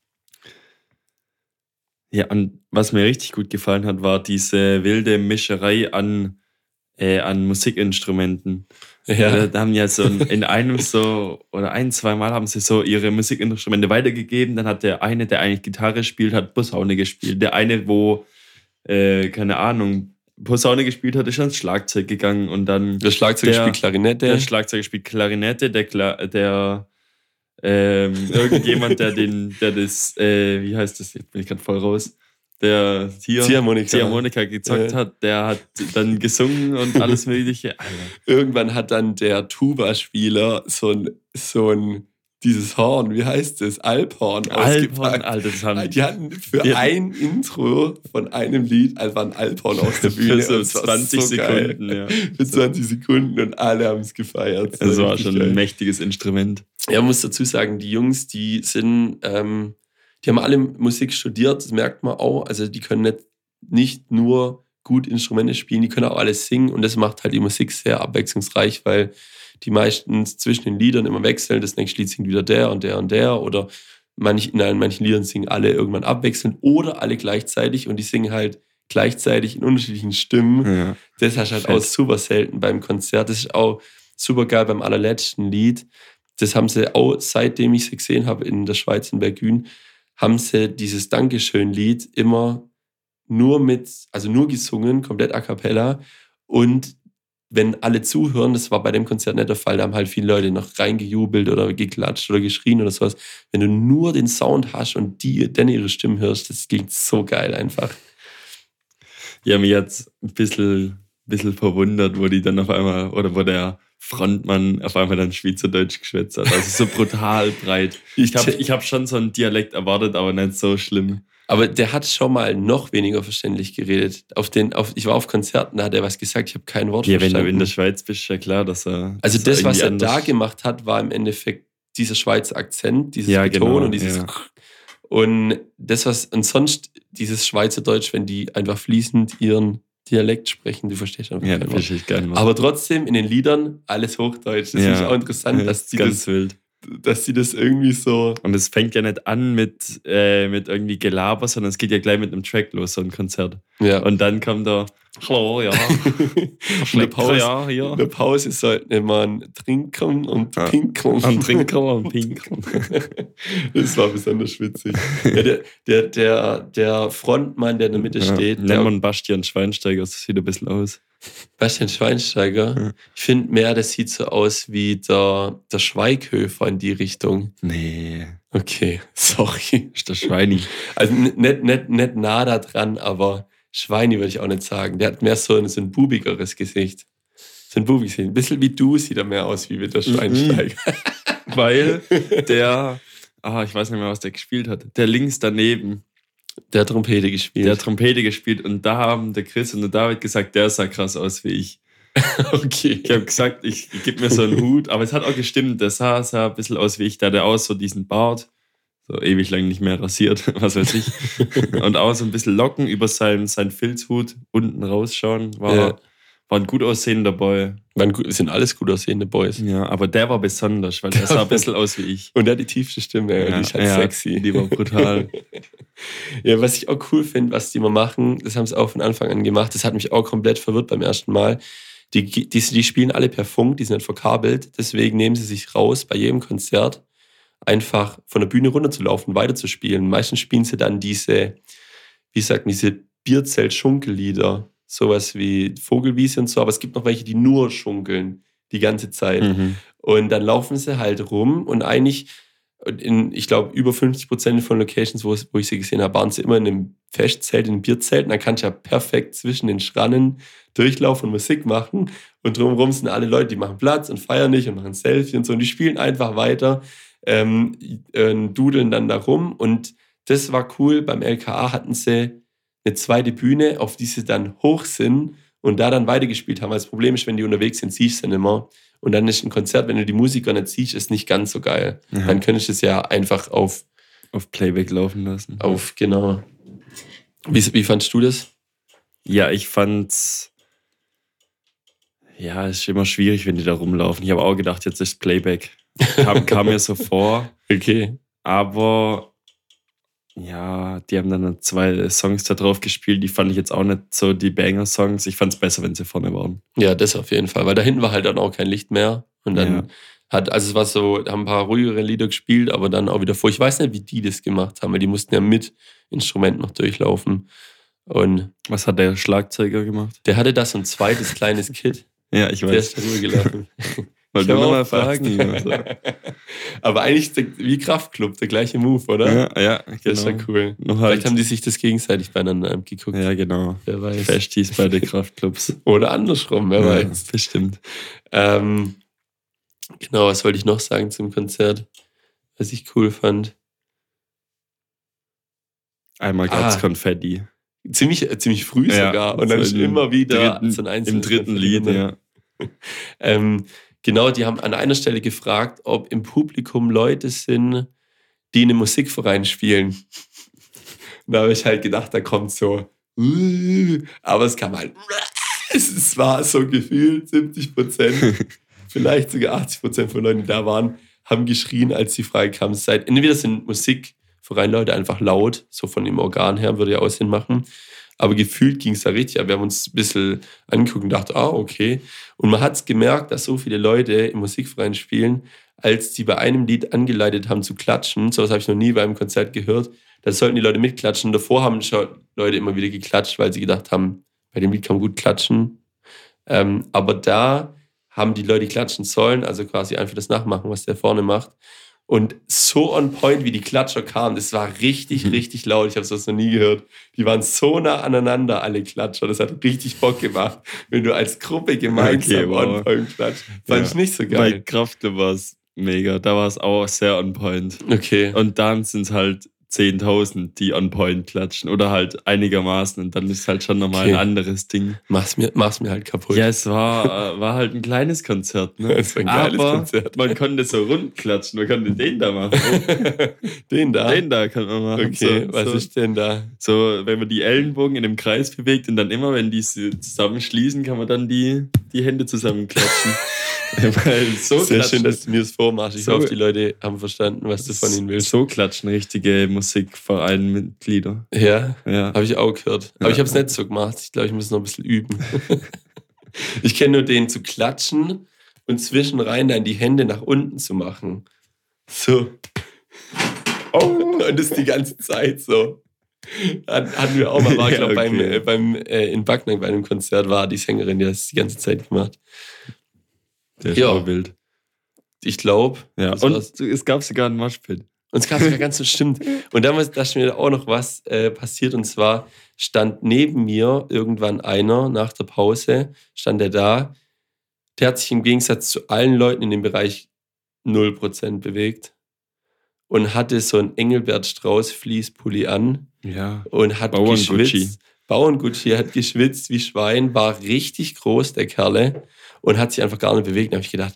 Ja, und was mir richtig gut gefallen hat, war diese wilde Mischerei an, äh, an Musikinstrumenten. Ja. Da haben ja so in einem so, oder ein, zwei Mal haben sie so ihre Musikinstrumente weitergegeben. Dann hat der eine, der eigentlich Gitarre spielt, hat Posaune gespielt. Der eine, wo, äh, keine Ahnung, Posaune gespielt hat, ist ans Schlagzeug gegangen. Und dann Der Schlagzeug Der- spielt Klarinette. der Schlagzeuger spielt Klarinette, der, Kla der ähm, irgendjemand, der den, der das, äh, wie heißt das, jetzt bin ich gerade voll raus, der hier Ziehharmonika. Ziehharmonika gezockt Ja. hat, der hat dann gesungen und alles mögliche. Alter. Irgendwann hat dann der Tuba-Spieler so ein, so ein, dieses Horn, wie heißt das? Alphorn Alphorn, ausgepackt. Alter, das haben Die hatten für Die- ein Intro von einem Lied einfach ein Alphorn aus der Bühne. für so und es war zwanzig so geil. Sekunden, ja. Für zwanzig Sekunden und alle haben es gefeiert. Das war richtig schon ein geil. mächtiges Instrument. Ja, man muss dazu sagen, die Jungs, die sind, ähm, die haben alle Musik studiert, das merkt man auch. Also die können nicht, nicht nur gut Instrumente spielen, die können auch alles singen und das macht halt die Musik sehr abwechslungsreich, weil die meistens zwischen den Liedern immer wechseln. Das nächste Lied singt wieder der und der und der oder manch, in manchen Liedern singen alle irgendwann abwechselnd oder alle gleichzeitig und die singen halt gleichzeitig in unterschiedlichen Stimmen. Ja. Das hast du halt Fett. auch super selten beim Konzert. Das ist auch super geil beim allerletzten Lied. Das haben sie auch, seitdem ich sie gesehen habe in der Schweiz, in Bergün, haben sie dieses Dankeschön-Lied immer nur mit, also nur gesungen, komplett a cappella. Und wenn alle zuhören, das war bei dem Konzert nicht der Fall, da haben halt viele Leute noch reingejubelt oder geklatscht oder geschrien oder sowas. Wenn du nur den Sound hast und die, dann ihre Stimmen hörst, das klingt so geil einfach. Ja, mich jetzt ein bisschen, bisschen verwundert, wo die dann auf einmal, oder wo der Frontmann auf einmal dann Schweizerdeutsch geschwätzt hat. Also so brutal breit. Ich habe ich hab schon so einen Dialekt erwartet, aber nicht so schlimm. Aber der hat schon mal noch weniger verständlich geredet. Auf den, auf, ich war auf Konzerten, da hat er was gesagt, ich habe kein Wort Ja, wenn verstanden. du in der Schweiz bist, ja klar, dass er. Also dass das, er was er irgendwie da anders- gemacht hat, war im Endeffekt dieser Schweizer Akzent, dieses Ja, Beton genau, und dieses ja. und das, was und sonst dieses Schweizerdeutsch, wenn die einfach fließend ihren Dialekt sprechen, du verstehst einfach Ja, kein Wort. verstehe ich gar nicht mehr. Aber trotzdem in den Liedern alles Hochdeutsch. Das Ja, finde ich auch interessant, ja, dass ist sie ganz das, wild. dass sie das irgendwie so. Und es fängt ja nicht an mit, äh, mit irgendwie Gelaber, sondern es geht ja gleich mit einem Track los, so ein Konzert. Ja. Und dann kommt da, hallo, ja, in, der Pause, ja, in ja. der Pause sollten man trinken und Ja. pinkeln. Und trinken und pinkeln. Das war besonders witzig. Ja, der, der, der, der Frontmann, der in der Mitte steht, Ja, der Lemon Bastian Schweinsteiger, das sieht ein bisschen aus. Bastian Schweinsteiger, Ja. ich finde mehr, das sieht so aus wie der, der Schweighöfer in die Richtung. Nee, Okay, sorry. ist der Schweini. Also n- nicht, nicht, nicht nah da dran, aber Schweini würde ich auch nicht sagen. Der hat mehr so ein, so ein bubigeres Gesicht. So ein bubiges Gesicht. Ein bisschen wie du sieht er mehr aus wie der Schweinsteiger. Weil der, ah, ich weiß nicht mehr, was der gespielt hat, der links daneben, Der hat Trompete gespielt. der hat Trompete gespielt und da haben der Chris und der David gesagt, der sah krass aus wie ich. okay. Ich habe gesagt, ich, ich gebe mir so einen Hut, aber es hat auch gestimmt, der sah, sah ein bisschen aus wie ich, der hatte auch so diesen Bart, so ewig lang nicht mehr rasiert, was weiß ich. Und auch so ein bisschen Locken über seinen, seinen Filzhut unten rausschauen, war, Ja. war ein gut aussehender Boy. Waren gut, sind alles gut aussehende Boys. Ja, aber der war besonders, weil der sah ein bisschen aus wie ich. Und der hat die tiefste Stimme, und Ja, die ist halt ja, sexy. die war brutal. Ja, was ich auch cool finde, was die mal machen, das haben sie auch von Anfang an gemacht, das hat mich auch komplett verwirrt beim ersten Mal. Die, die, die spielen alle per Funk, die sind nicht verkabelt, deswegen nehmen sie sich raus, bei jedem Konzert einfach von der Bühne runterzulaufen, weiterzuspielen. Meistens spielen sie dann diese, wie sagt man, diese Bierzelt-Schunkellieder, sowas wie Vogelwiese und so, aber es gibt noch welche, die nur schunkeln die ganze Zeit. Mhm. Und dann laufen sie halt rum und eigentlich in, ich glaube, über fünfzig Prozent von Locations, wo, es- wo ich sie gesehen habe, waren sie immer in einem Festzelt, in einem Bierzelt. Und dann kannst du ja perfekt zwischen den Schrannen durchlaufen und Musik machen. Und drumherum sind alle Leute, die machen Platz und feiern nicht und machen Selfie und so. Und die spielen einfach weiter, ähm, äh, dudeln dann da rum. Und das war cool. Beim L K A hatten sie eine zweite Bühne, auf die sie dann hoch sind und da dann weitergespielt haben. Weil das Problem ist, wenn die unterwegs sind, siehst du sie nicht mehr. Und dann ist ein Konzert, wenn du die Musiker nicht siehst, ist nicht ganz so geil. Ja. Dann könntest du es ja einfach auf, Auf Playback laufen lassen. auf genau. Wie, wie fandst du das? Ja, ich fand's. Ja, es ist immer schwierig, wenn die da rumlaufen. Ich habe auch gedacht, jetzt ist Playback. Kam, kam mir so vor. Okay. Aber ja, die haben dann zwei Songs da drauf gespielt. Die fand ich jetzt auch nicht so die Banger-Songs. Ich fand es besser, wenn sie vorne waren. Ja, das auf jeden Fall, weil da hinten war halt dann auch kein Licht mehr. Und dann Ja. hat, also es war so, haben ein paar ruhigere Lieder gespielt, aber dann auch wieder vor. Ich weiß nicht, wie die das gemacht haben, weil die mussten ja mit Instrument noch durchlaufen. Und Was hat der Schlagzeuger gemacht? der hatte da so ein zweites kleines Kid, Ja, ich der weiß. ist darüber gelaufen. Wollte Ich nur hab mal auch gefragt. fragen. Also. Aber eigentlich ist der, wie Kraftklub, der gleiche Move, oder? Ja, ja, Das ist ja genau. cool. Nur Vielleicht halt, haben die sich das gegenseitig beieinander geguckt. ja, genau. Wer weiß. Festies bei den Kraftclubs. Oder andersrum, wer Ja, weiß. bestimmt. Ähm, genau, was wollte ich noch sagen zum Konzert, was ich cool fand? Einmal gab's Ah. Konfetti. Ziemlich, äh, ziemlich früh Ja, sogar. Und dann so ist im immer wieder dritten- so ein Im einzelnes dritten Lied, ja. Ähm, genau, die haben an einer Stelle gefragt, ob im Publikum Leute sind, die in einem Musikverein spielen. Und da habe ich halt gedacht, da kommt so, "Uh", aber es kam halt, es es war so gefühlt siebzig Prozent, vielleicht sogar achtzig Prozent von Leuten, die da waren, haben geschrien, als die Frage kam. Es sei- Entweder sind Musikverein-Leute einfach laut, so von dem Organ her würde ja Aussehen machen, aber gefühlt ging es da richtig ab. Wir haben uns ein bisschen angeguckt und dachten, ah, okay. Und man hat es gemerkt, dass so viele Leute im Musikverein spielen, als die bei einem Lied angeleitet haben zu klatschen. Sowas habe ich noch nie bei einem Konzert gehört. Da sollten die Leute mitklatschen. Davor haben schon Leute immer wieder geklatscht, weil sie gedacht haben, bei dem Lied kann man gut klatschen. Ähm, aber da haben die Leute klatschen sollen, also quasi einfach das nachmachen, was der vorne macht. Und so on point, wie die Klatscher kamen, das war richtig, Mhm. richtig laut. Ich habe sowas noch nie gehört. Die waren so nah aneinander, alle Klatscher. Das hat richtig Bock gemacht, wenn du als Gruppe gemeinsam Okay, wow. on point klatscht. Fand Ja. ich nicht so Bei geil. Kraftclub war es mega. Da war es auch sehr on point. Okay. Und dann sind es halt zehntausend, die on point klatschen oder halt einigermaßen und dann ist halt schon nochmal Okay. ein anderes Ding. Mach's mir, mach's mir halt kaputt. Ja, es war, äh, war halt ein kleines Konzert, ne? Es war ein geiles Aber Konzert. man konnte so rund klatschen, man konnte den da machen. Den da? Den da kann man machen. Okay, so, was so, ist denn da? so, wenn man die Ellenbogen in einem Kreis bewegt und dann immer, wenn die sie zusammenschließen, kann man dann die, die Hände zusammenklatschen. Weil so Sehr klatschen, schön, dass du mir das vormachst. Ich So- hoffe, die Leute haben verstanden, was du von ihnen willst. So klatschen richtige Musikvereinmitglieder. Ja, Ja. habe ich auch gehört. Aber Ja. ich habe es nicht so gemacht. Ich glaube, ich muss noch ein bisschen üben. Ich kenne nur den zu klatschen und zwischenrein dann die Hände nach unten zu machen. So. Oh, und das die ganze Zeit so. Hat- Hatten wir auch mal, war, Ja, glaube beim, okay. äh, beim äh, in Backnang bei einem Konzert war die Sängerin, die hat das die ganze Zeit gemacht. Der ist Ja. auch wild. Ich glaube. Ja. Das Und war's. es gab sogar einen Moshpit. Und es gab sogar ganz bestimmt. Und damals da ist mir auch noch was äh, passiert. Und zwar stand neben mir irgendwann einer nach der Pause, stand er da. Der hat sich im Gegensatz zu allen Leuten in dem Bereich null Prozent bewegt. Und hatte so einen Engelbert Strauß Fließpulli an. Ja. Und hat Bauern-Gucci. geschwitzt. Bauern-Gucci hat geschwitzt wie Schwein, war richtig groß, der Kerle. Und hat sich einfach gar nicht bewegt. Da habe ich gedacht,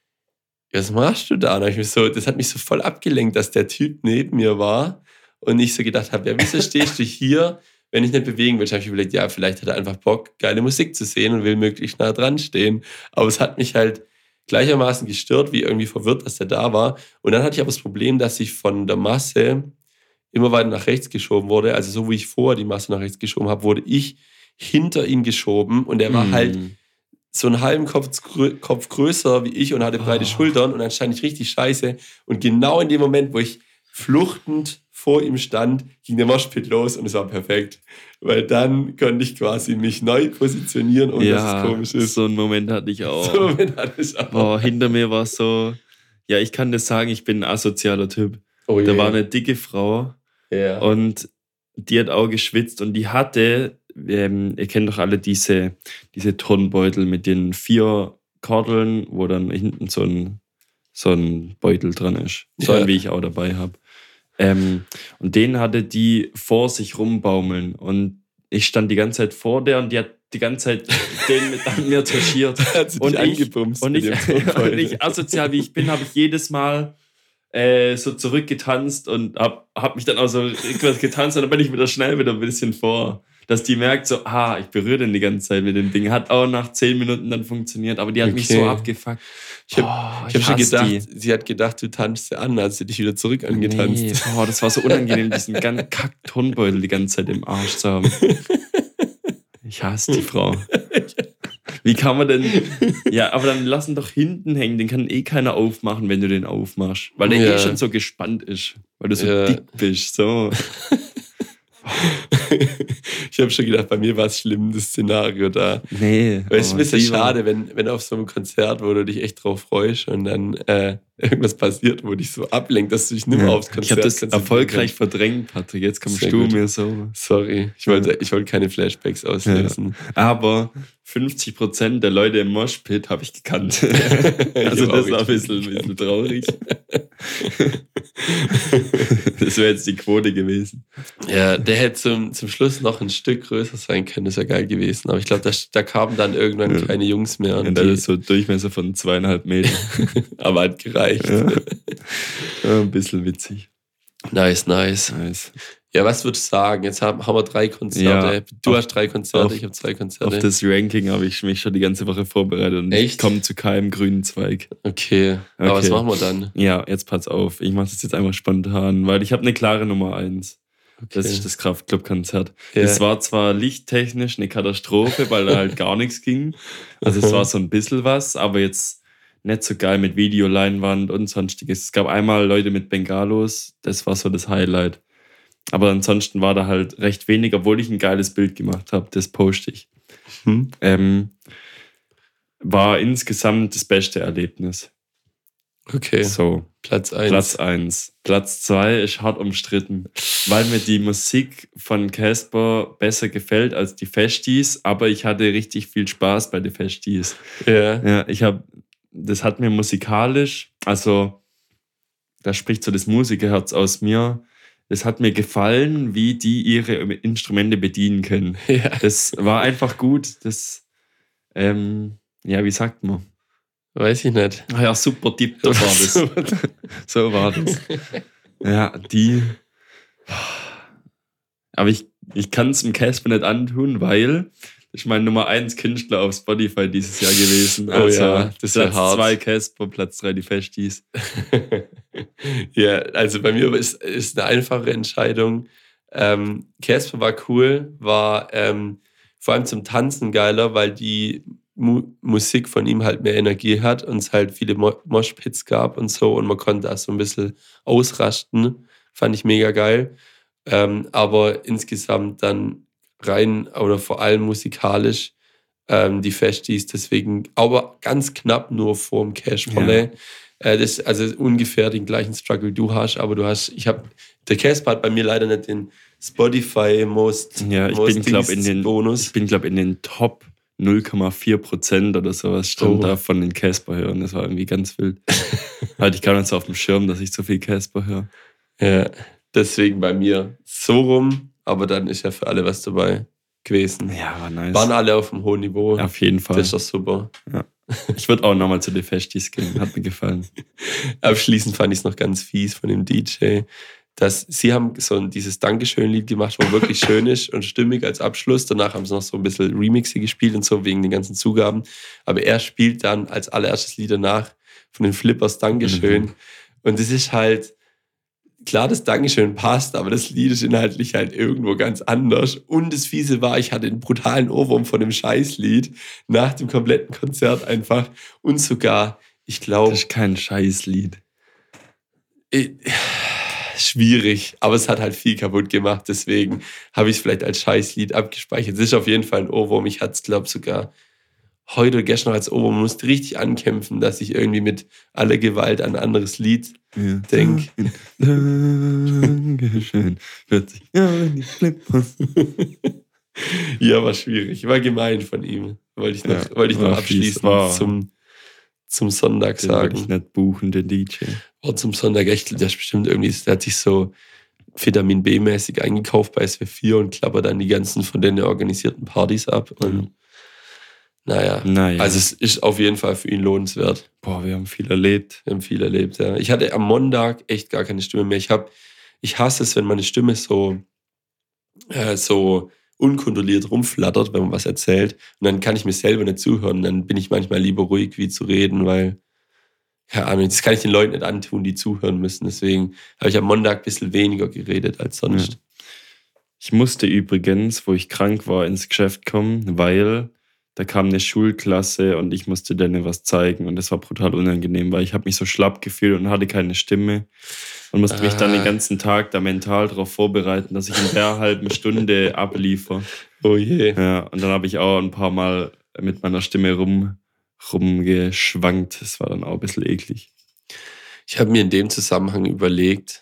was machst du da? Und hab ich mich so, das hat mich so voll abgelenkt, dass der Typ neben mir war und ich so gedacht habe, ja, wieso stehst du hier, wenn ich nicht bewegen will? Ich habe ich überlegt, ja, vielleicht hat er einfach Bock, geile Musik zu sehen und will möglichst nah dran stehen. Aber es hat mich halt gleichermaßen gestört, wie irgendwie verwirrt, dass der da war. Und dann hatte ich aber das Problem, dass ich von der Masse immer weiter nach rechts geschoben wurde. Also so wie ich vorher die Masse nach rechts geschoben habe, wurde ich hinter ihn geschoben und er war Mm. halt so einen halben Kopf, grö- Kopf größer wie ich und hatte breite Oh. Schultern und dann stand ich richtig scheiße. Und genau in dem Moment, wo ich fluchtend vor ihm stand, ging der Moshpit los und es war perfekt. Weil dann konnte ich quasi mich neu positionieren, ohne dass Ja, es komisch ist. so einen Moment hatte ich auch. So, wenn alles auch. Boah, hinter mir war so, ja, ich kann das sagen, ich bin ein asozialer Typ. Oh Da je. war eine dicke Frau ja. und die hat auch geschwitzt und die hatte, ähm, ihr kennt doch alle diese, diese Turnbeutel mit den vier Kordeln, wo dann hinten so ein, so ein Beutel dran ist. So Ja. ein, wie ich auch dabei habe. Ähm, und den hatte die vor sich rumbaumeln und ich stand die ganze Zeit vor der und die hat die ganze Zeit den mit an mir touchiert. hat sie Und dich ich, angebumst und, mit ich, dem Turnbeutel. und ich, asozial wie ich bin, habe ich jedes Mal äh, so zurückgetanzt und habe hab mich dann auch so rückwärts getanzt und dann bin ich wieder schnell wieder ein bisschen vor. Dass die merkt so, ah, ich berühre den die ganze Zeit mit dem Ding. Hat auch nach zehn Minuten dann funktioniert, aber die hat mich Okay. so abgefuckt. Ich habe Oh, ich hab schon hasse gedacht, die. sie hat gedacht, du tanzt sie an, als sie dich wieder zurück angetanzt. Nee, boah, das war so unangenehm, diesen ganzen Kack-Turnbeutel die ganze Zeit im Arsch zu haben. Ich hasse die Frau. Wie kann man denn... Ja, aber dann lassen doch hinten hängen, den kann eh keiner aufmachen, wenn du den aufmachst. Weil der Ja. eh schon so gespannt ist. Weil du so Ja. dick bist. So. Ich habe schon gedacht, bei mir war es schlimm, das Szenario da. Nee. Weil es ist ein oh, bisschen die war- schade, wenn, wenn auf so einem Konzert, wo du dich echt drauf freust und dann äh, irgendwas passiert, wo dich so ablenkt, dass du dich nicht mehr Ja. aufs Konzert Ich habe das konzentrieren erfolgreich kannst. verdrängt, Patrick. Jetzt kommst Sehr du gut. mir so. Sorry, ich wollte, ich wollte keine Flashbacks auslösen. Aber fünfzig Prozent der Leute im Moshpit habe ich gekannt. Ich Also hab auch das war ein richtig. bisschen, ein bisschen traurig. Das wäre jetzt die Quote gewesen. Ja, der hätte zum, zum Schluss noch ein Stück größer sein können, das wäre geil gewesen. Aber ich glaube, da, da kamen dann irgendwann Ja. keine Jungs mehr. Und Und das die, ist so ein Durchmesser von zweieinhalb Metern. aber hat gereicht. Ja. Ja, ein bisschen witzig. Nice, nice. Nice. Ja, was würdest du sagen? Jetzt haben, haben wir drei Konzerte. Ja, du auf- hast drei Konzerte, auf- ich habe zwei Auf Konzerte. das Ranking habe ich mich schon die ganze Woche vorbereitet und ich Echt? komme zu keinem grünen Zweig. Okay, aber was Okay. machen wir dann? Ja, jetzt pass auf. Ich mache das jetzt einfach spontan, weil ich habe eine klare Nummer eins. Okay. Das ist das Kraftclub-Konzert. Ja. Es war zwar lichttechnisch eine Katastrophe, weil da halt gar nichts ging. Also es war so ein bisschen was, aber jetzt nicht so geil mit Videoleinwand und sonstiges. Es gab einmal Leute mit Bengalos, das war so das Highlight. Aber ansonsten war da halt recht wenig, obwohl ich ein geiles Bild gemacht habe. Das poste ich. Hm? Ähm, war insgesamt das beste Erlebnis. Okay, So, Platz eins. Platz eins. Platz zwei ist hart umstritten, weil mir die Musik von Casper besser gefällt als die Festis, aber ich hatte richtig viel Spaß bei den Festis. Ja. Ja, ich habe, das hat mir musikalisch, also da spricht so das Musikerherz aus mir, es hat mir gefallen, wie die ihre Instrumente bedienen können. Ja. Das war einfach gut. Das, ähm, ja, wie sagt man? Weiß ich nicht. Ah ja, super Tipp, das war das. So war das. Ja, die. Aber ich, ich kann es dem Casper nicht antun, weil das ist mein Nummer eins Künstler auf Spotify dieses Jahr gewesen. Also oh ja, das ist ja Platz hart. zwei Casper, Platz drei die Festies. Ja, also bei mir ist, ist eine einfache Entscheidung. Ähm, Casper war cool, war ähm, vor allem zum Tanzen geiler, weil die Mu- Musik von ihm halt mehr Energie hat und es halt viele Mo- Moshpits gab und so und man konnte auch so ein bisschen ausrasten. Fand ich mega geil. Ähm, aber insgesamt dann rein oder vor allem musikalisch ähm, die Festies, deswegen aber ganz knapp nur vorm Cash Volley. Ja. Äh, das also ungefähr den gleichen Struggle du hast, aber du hast, ich habe, der Casper hat bei mir leider nicht den Spotify Most, ja, ich Most bin glaube in den Bonus. Ich bin glaube in den Top null Komma vier Prozent oder sowas stand Oh. da von den Casper hören. Das war irgendwie ganz wild. Hatte ich gar nicht so auf dem Schirm, dass ich so viel Casper höre. Ja, deswegen bei mir so rum, aber dann ist ja für alle was dabei gewesen. Ja, war nice. Waren alle auf einem hohen Niveau. Ja, auf jeden Fall. Das ist doch super. Ja. Ich würde auch nochmal zu den Festies gehen. Hat mir gefallen. Abschließend fand ich es noch ganz fies von dem D J, dass sie haben so ein, dieses Dankeschön-Lied gemacht, wo wirklich schön ist und stimmig als Abschluss. Danach haben sie noch so ein bisschen Remixe gespielt und so wegen den ganzen Zugaben. Aber er spielt dann als allererstes Lied danach von den Flippers Dankeschön. Mhm. Und das ist halt, klar, das Dankeschön passt, aber das Lied ist inhaltlich halt irgendwo ganz anders. Und das Fiese war, ich hatte einen brutalen Ohrwurm von dem Scheißlied nach dem kompletten Konzert einfach. Und sogar, ich glaube... Das ist kein Scheißlied. Äh, schwierig, aber es hat halt viel kaputt gemacht, deswegen habe ich es vielleicht als Scheißlied abgespeichert. Es ist auf jeden Fall ein Ohrwurm. Ich hatte es, glaube ich, sogar heute oder gestern noch als Ohrwurm. Man musste richtig ankämpfen, dass ich irgendwie mit aller Gewalt an ein anderes Lied ja. denke. Dankeschön. vierzig Jahre die Flippers. Ja, war schwierig. War gemein von ihm. Wollte ich noch, Ja, wollte ich noch war abschließend fies, zum, zum Sonntag Den würde sagen. ich nicht buchen, den D J. War zum Sonntag echt, der ist bestimmt irgendwie, der hat sich so Vitamin B-mäßig eingekauft bei S W vier und klappert dann die ganzen von den organisierten Partys ab. Und Mhm. naja. Naja. Also es ist auf jeden Fall für ihn lohnenswert. Boah, wir haben viel erlebt. Wir haben viel erlebt, ja. Ich hatte am Montag echt gar keine Stimme mehr. Ich, hab, ich hasse es, wenn meine Stimme so, äh, so unkontrolliert rumflattert, wenn man was erzählt. Und dann kann ich mir selber nicht zuhören. Dann bin ich manchmal lieber ruhig, wie zu reden, weil, keine Ahnung, das kann ich den Leuten nicht antun, die zuhören müssen. Deswegen habe ich am Montag ein bisschen weniger geredet als sonst. Ja. Ich musste übrigens, wo ich krank war, ins Geschäft kommen, weil da kam eine Schulklasse und ich musste denen was zeigen und das war brutal unangenehm, weil ich habe mich so schlapp gefühlt und hatte keine Stimme und musste ah. mich dann den ganzen Tag da mental darauf vorbereiten, dass ich in der halben Stunde abliefer. Oh je. Ja, und dann habe ich auch ein paar Mal mit meiner Stimme rum, rumgeschwankt. Das war dann auch ein bisschen eklig. Ich habe mir in dem Zusammenhang überlegt,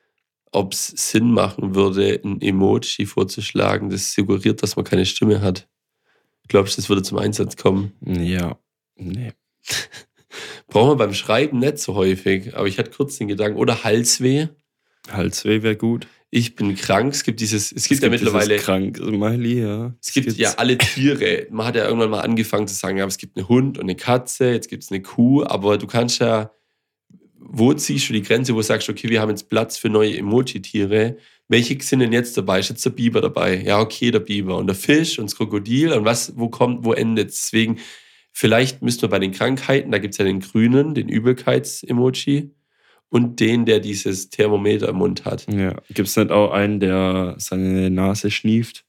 ob es Sinn machen würde, ein Emoji vorzuschlagen, das suggeriert, dass man keine Stimme hat. Glaubst du, das würde zum Einsatz kommen? Ja, nee. Brauchen wir beim Schreiben nicht so häufig, aber ich hatte kurz den Gedanken, oder Halsweh. Halsweh wäre gut. Ich bin krank. Es gibt dieses, es, Es gibt ja mittlerweile, krank, Smiley, ja. es gibt Gibt's. ja alle Tiere. Man hat ja irgendwann mal angefangen zu sagen, ja, es gibt einen Hund und eine Katze, jetzt gibt es eine Kuh, aber du kannst ja, wo ziehst du die Grenze, wo du sagst, okay, wir haben jetzt Platz für neue Emoji-Tiere. Welche sind denn jetzt dabei? Ist jetzt der Biber dabei? Ja, okay, der Biber. Und der Fisch und das Krokodil. Und was, wo kommt, wo endet es? Deswegen, vielleicht müssen wir bei den Krankheiten, da gibt es ja den grünen, den Übelkeits-Emoji und den, der dieses Thermometer im Mund hat. Ja, gibt es nicht auch einen, der seine Nase schnieft?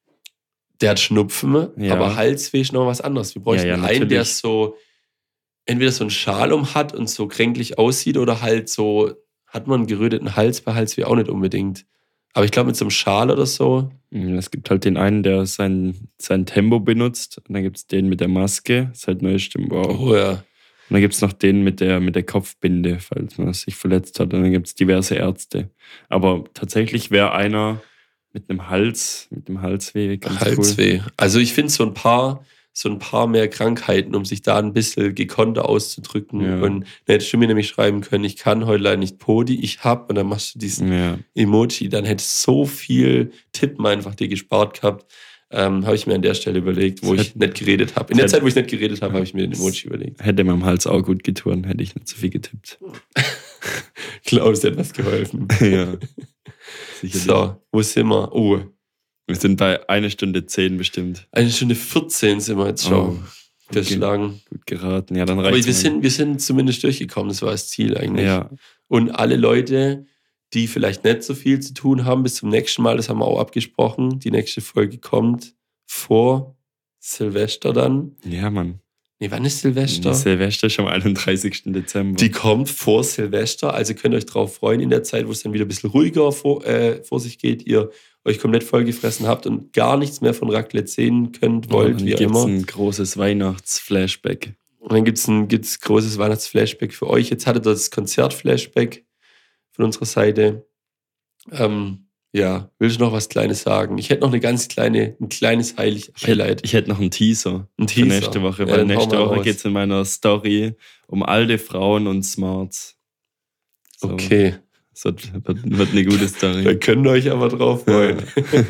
Der hat Schnupfen, Ja. aber Halsweh ist noch was anderes. Wir bräuchten Ja, ja, einen, der natürlich. so entweder so einen Schal um hat und so kränklich aussieht oder halt so, hat man einen geröteten Hals bei Halsweh auch nicht unbedingt. Aber ich glaube mit so einem Schal oder so. Ja, es gibt halt den einen, der sein, sein Tempo benutzt. Und dann gibt es den mit der Maske, seit neuestem. Wow. Oh ja. Und dann gibt es noch den mit der, mit der Kopfbinde, falls man sich verletzt hat. Und dann gibt es diverse Ärzte. Aber tatsächlich wäre einer mit einem Hals, mit dem Halsweh ganz Halsweh. Also ich finde so ein paar, so ein paar mehr Krankheiten, um sich da ein bisschen gekonnter auszudrücken. Ja. Und dann hättest du mir nämlich schreiben können, ich kann heute leider nicht Podi, ich hab, und dann machst du diesen Ja. Emoji. Dann hättest du so viel Tippen einfach dir gespart gehabt. Ähm, habe ich mir an der Stelle überlegt, wo Das ich nicht geredet habe. In der das Zeit, wo ich nicht geredet habe, habe ich mir den Emoji überlegt. Hätte mir am Hals auch gut getan, hätte ich nicht so viel getippt. Ich glaube, es hat was geholfen. Ja. Sicherlich. So, wo sind wir? Oh, Wir sind bei einer Stunde zehn bestimmt. eine Stunde vierzehn sind wir jetzt schon. Oh, Das ist okay. lang. Gut geraten. Ja, dann Aber reicht wir sind, wir sind zumindest durchgekommen, das war das Ziel eigentlich. Ja. Und alle Leute, die vielleicht nicht so viel zu tun haben, bis zum nächsten Mal, das haben wir auch abgesprochen. Die nächste Folge kommt vor Silvester dann. Ja, Mann. Nee, wann ist Silvester? Silvester ist am einunddreißigsten Dezember. Die kommt vor Silvester, also könnt ihr euch drauf freuen in der Zeit, wo es dann wieder ein bisschen ruhiger vor, äh, vor sich geht, ihr euch komplett vollgefressen habt und gar nichts mehr von Raclette sehen könnt, wollt, dann wie gibt's immer. ein großes Weihnachtsflashback. Und dann gibt es ein gibt's großes Weihnachtsflashback für euch. Jetzt hattet ihr das Konzertflashback von unserer Seite. Ähm, ja, willst du noch was Kleines sagen? Ich hätte noch eine ganz kleine, ein kleines Heilig Ich hätte, Highlight. ich hätte noch einen Teaser, Ein für Teaser. nächste Woche, Ja, weil dann hau nächste mal Woche raus. geht es in meiner Story um alte Frauen und Smarts. So, Okay, Das wird, wird, wird eine gute wir Story. können euch aber drauf freuen.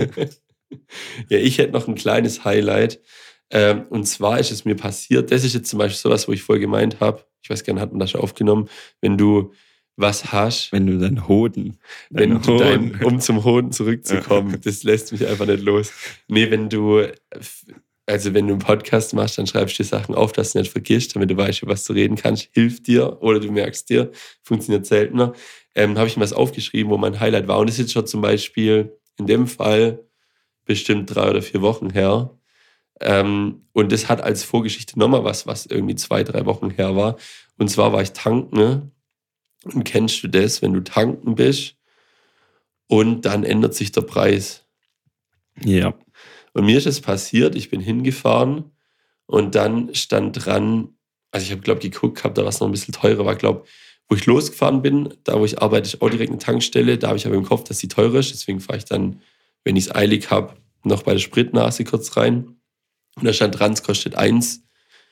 Ja, ich hätte noch ein kleines Highlight. Ähm, und zwar ist es mir passiert, das ist jetzt zum Beispiel sowas, wo ich vorher gemeint habe, ich weiß gar nicht, hat man das schon aufgenommen, wenn du was hast, Wenn du deinen Hoden, wenn deinen du dein, Hoden, um zum Hoden zurückzukommen, das lässt mich einfach nicht los. Nee, wenn du, also wenn du einen Podcast machst, dann schreibst du dir Sachen auf, dass du nicht vergisst, damit du weißt, über was du reden kannst, hilft dir oder du merkst dir, funktioniert seltener. Ähm, habe ich mir was aufgeschrieben, wo mein Highlight war. Und das ist jetzt schon zum Beispiel in dem Fall bestimmt drei oder vier Wochen her. Ähm, und das hat als Vorgeschichte nochmal was, was irgendwie zwei, drei Wochen her war. Und zwar war ich tanken, ne? Und kennst du das, wenn du tanken bist und dann ändert sich der Preis? ja, Und mir ist es passiert, ich bin hingefahren und dann stand dran, also ich habe, glaube ich, geguckt, gehabt, da was noch ein bisschen teurer war, glaube wo ich losgefahren bin, da wo ich arbeite, ist auch direkt eine Tankstelle, da habe ich aber im Kopf, dass sie teurer ist, deswegen fahre ich dann, wenn ich es eilig habe, noch bei der Spritnase kurz rein. Und da stand dran, es kostet eins.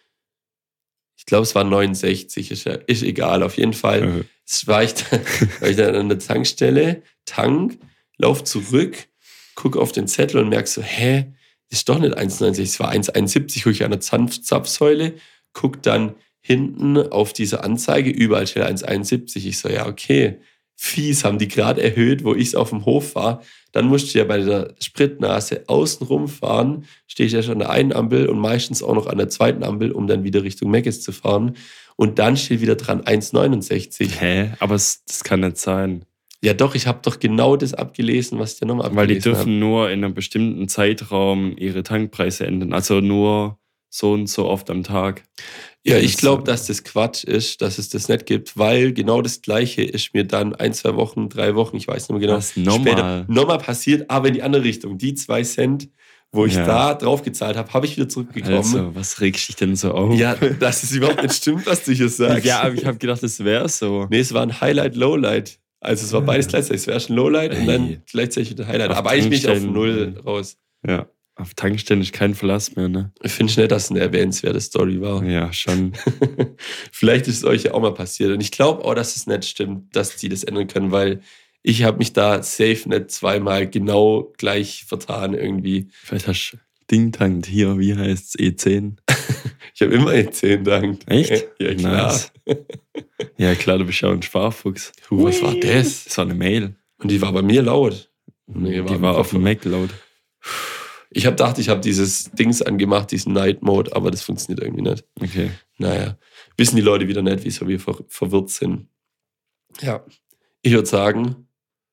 Ich glaube, es war neunundsechzig, ist, ja, ist egal, auf jeden Fall. äh, Das war ich, dann, war ich dann an der Tankstelle, tank, lauf zurück, guck auf den Zettel und merk so, hä, ist doch nicht eins neunundsechzig, es war eins einundsiebzig, guck ich an der Zanf- Zapfsäule, guck dann hinten auf diese Anzeige, überall steht eins einundsiebzig. Ich so, ja, okay, fies, haben die gerade erhöht, wo ich auf dem Hof war. Dann musste ich ja bei der Spritnase außen rumfahren, stehe ich ja schon an der einen Ampel und meistens auch noch an der zweiten Ampel, um dann wieder Richtung Meckes zu fahren. Und dann steht wieder dran eins neunundsechzig. hä? Aber es, das kann nicht sein. Ja doch, ich habe doch genau das abgelesen, was ich dir nochmal Weil die abgelesen dürfen nur in einem bestimmten Zeitraum ihre Tankpreise ändern. Also nur so und so oft am Tag. Ja, ich Das, glaube, äh, dass das Quatsch ist, dass es das nicht gibt, weil genau das Gleiche ist mir dann ein, zwei Wochen, drei Wochen, ich weiß nicht mehr genau, Das ist normal. nochmal passiert, aber in die andere Richtung. Die zwei Cent, wo ich Ja. da drauf gezahlt habe, habe ich wieder zurückbekommen. Also, was regst dich denn so auf? Ja, dass es überhaupt nicht stimmt, was du hier sagst. ja, aber ich habe gedacht, es wäre so. Nee, es war ein Highlight, Lowlight. Also es war beides gleichzeitig. Es wäre schon Lowlight und Ey. dann gleichzeitig wieder Highlight. Auf Aber eigentlich bin ich auf Tankstellen- Null raus. Ja, auf Tankstellen ist kein Verlass mehr, ne? Ich finde nicht, dass es eine erwähnenswerte Story war. Ja, schon. Vielleicht ist es euch ja auch mal passiert. Und ich glaube auch, dass es nicht stimmt, dass die das ändern können, weil ich habe mich da safe nicht zweimal genau gleich vertan irgendwie. Vielleicht hast du Ding tankt hier, wie heißt's, E zehn? Ich habe immer E zehn dank. Echt? Ja, klar. Nice. Ja, klar, du bist ja auch ein Sparfuchs. Puh, was war das? Das war eine Mail. Und die war bei mir laut. Nee, Die war auf dem Mac laut. Ich habe gedacht, ich habe dieses Dings angemacht, diesen Night Mode, aber das funktioniert irgendwie nicht. Okay. Naja, wissen die Leute wieder nicht, wieso wir ver verwirrt sind. Ja, ich würde sagen,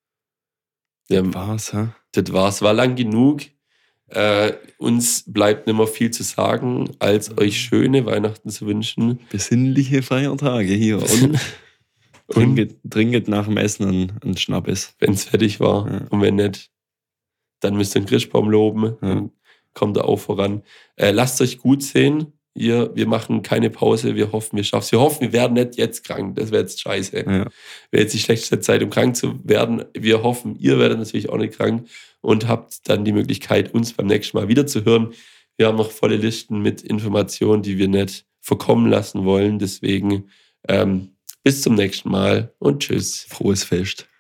wir haben, War's, hä? das war's. War lang genug. Äh, uns bleibt nicht mehr viel zu sagen, als euch schöne Weihnachten zu wünschen. Besinnliche Feiertage hier. Und trinket, trinket nach dem Essen einen, einen Schnappes. Wenn es fertig war. Ja. Und wenn nicht, dann müsst ihr den Christbaum loben. Ja. Dann kommt er auch voran. Äh, lasst euch gut sehen. Ihr, wir machen keine Pause. Wir hoffen, wir schaffen es. Wir hoffen, wir werden nicht jetzt krank. Das wäre jetzt scheiße. Ja. Wäre jetzt die schlechteste Zeit, um krank zu werden. Wir hoffen, ihr werdet natürlich auch nicht krank und habt dann die Möglichkeit, uns beim nächsten Mal wieder zu hören. Wir haben noch volle Listen mit Informationen, die wir nicht verkommen lassen wollen. Deswegen ähm, bis zum nächsten Mal und tschüss. Frohes Fest.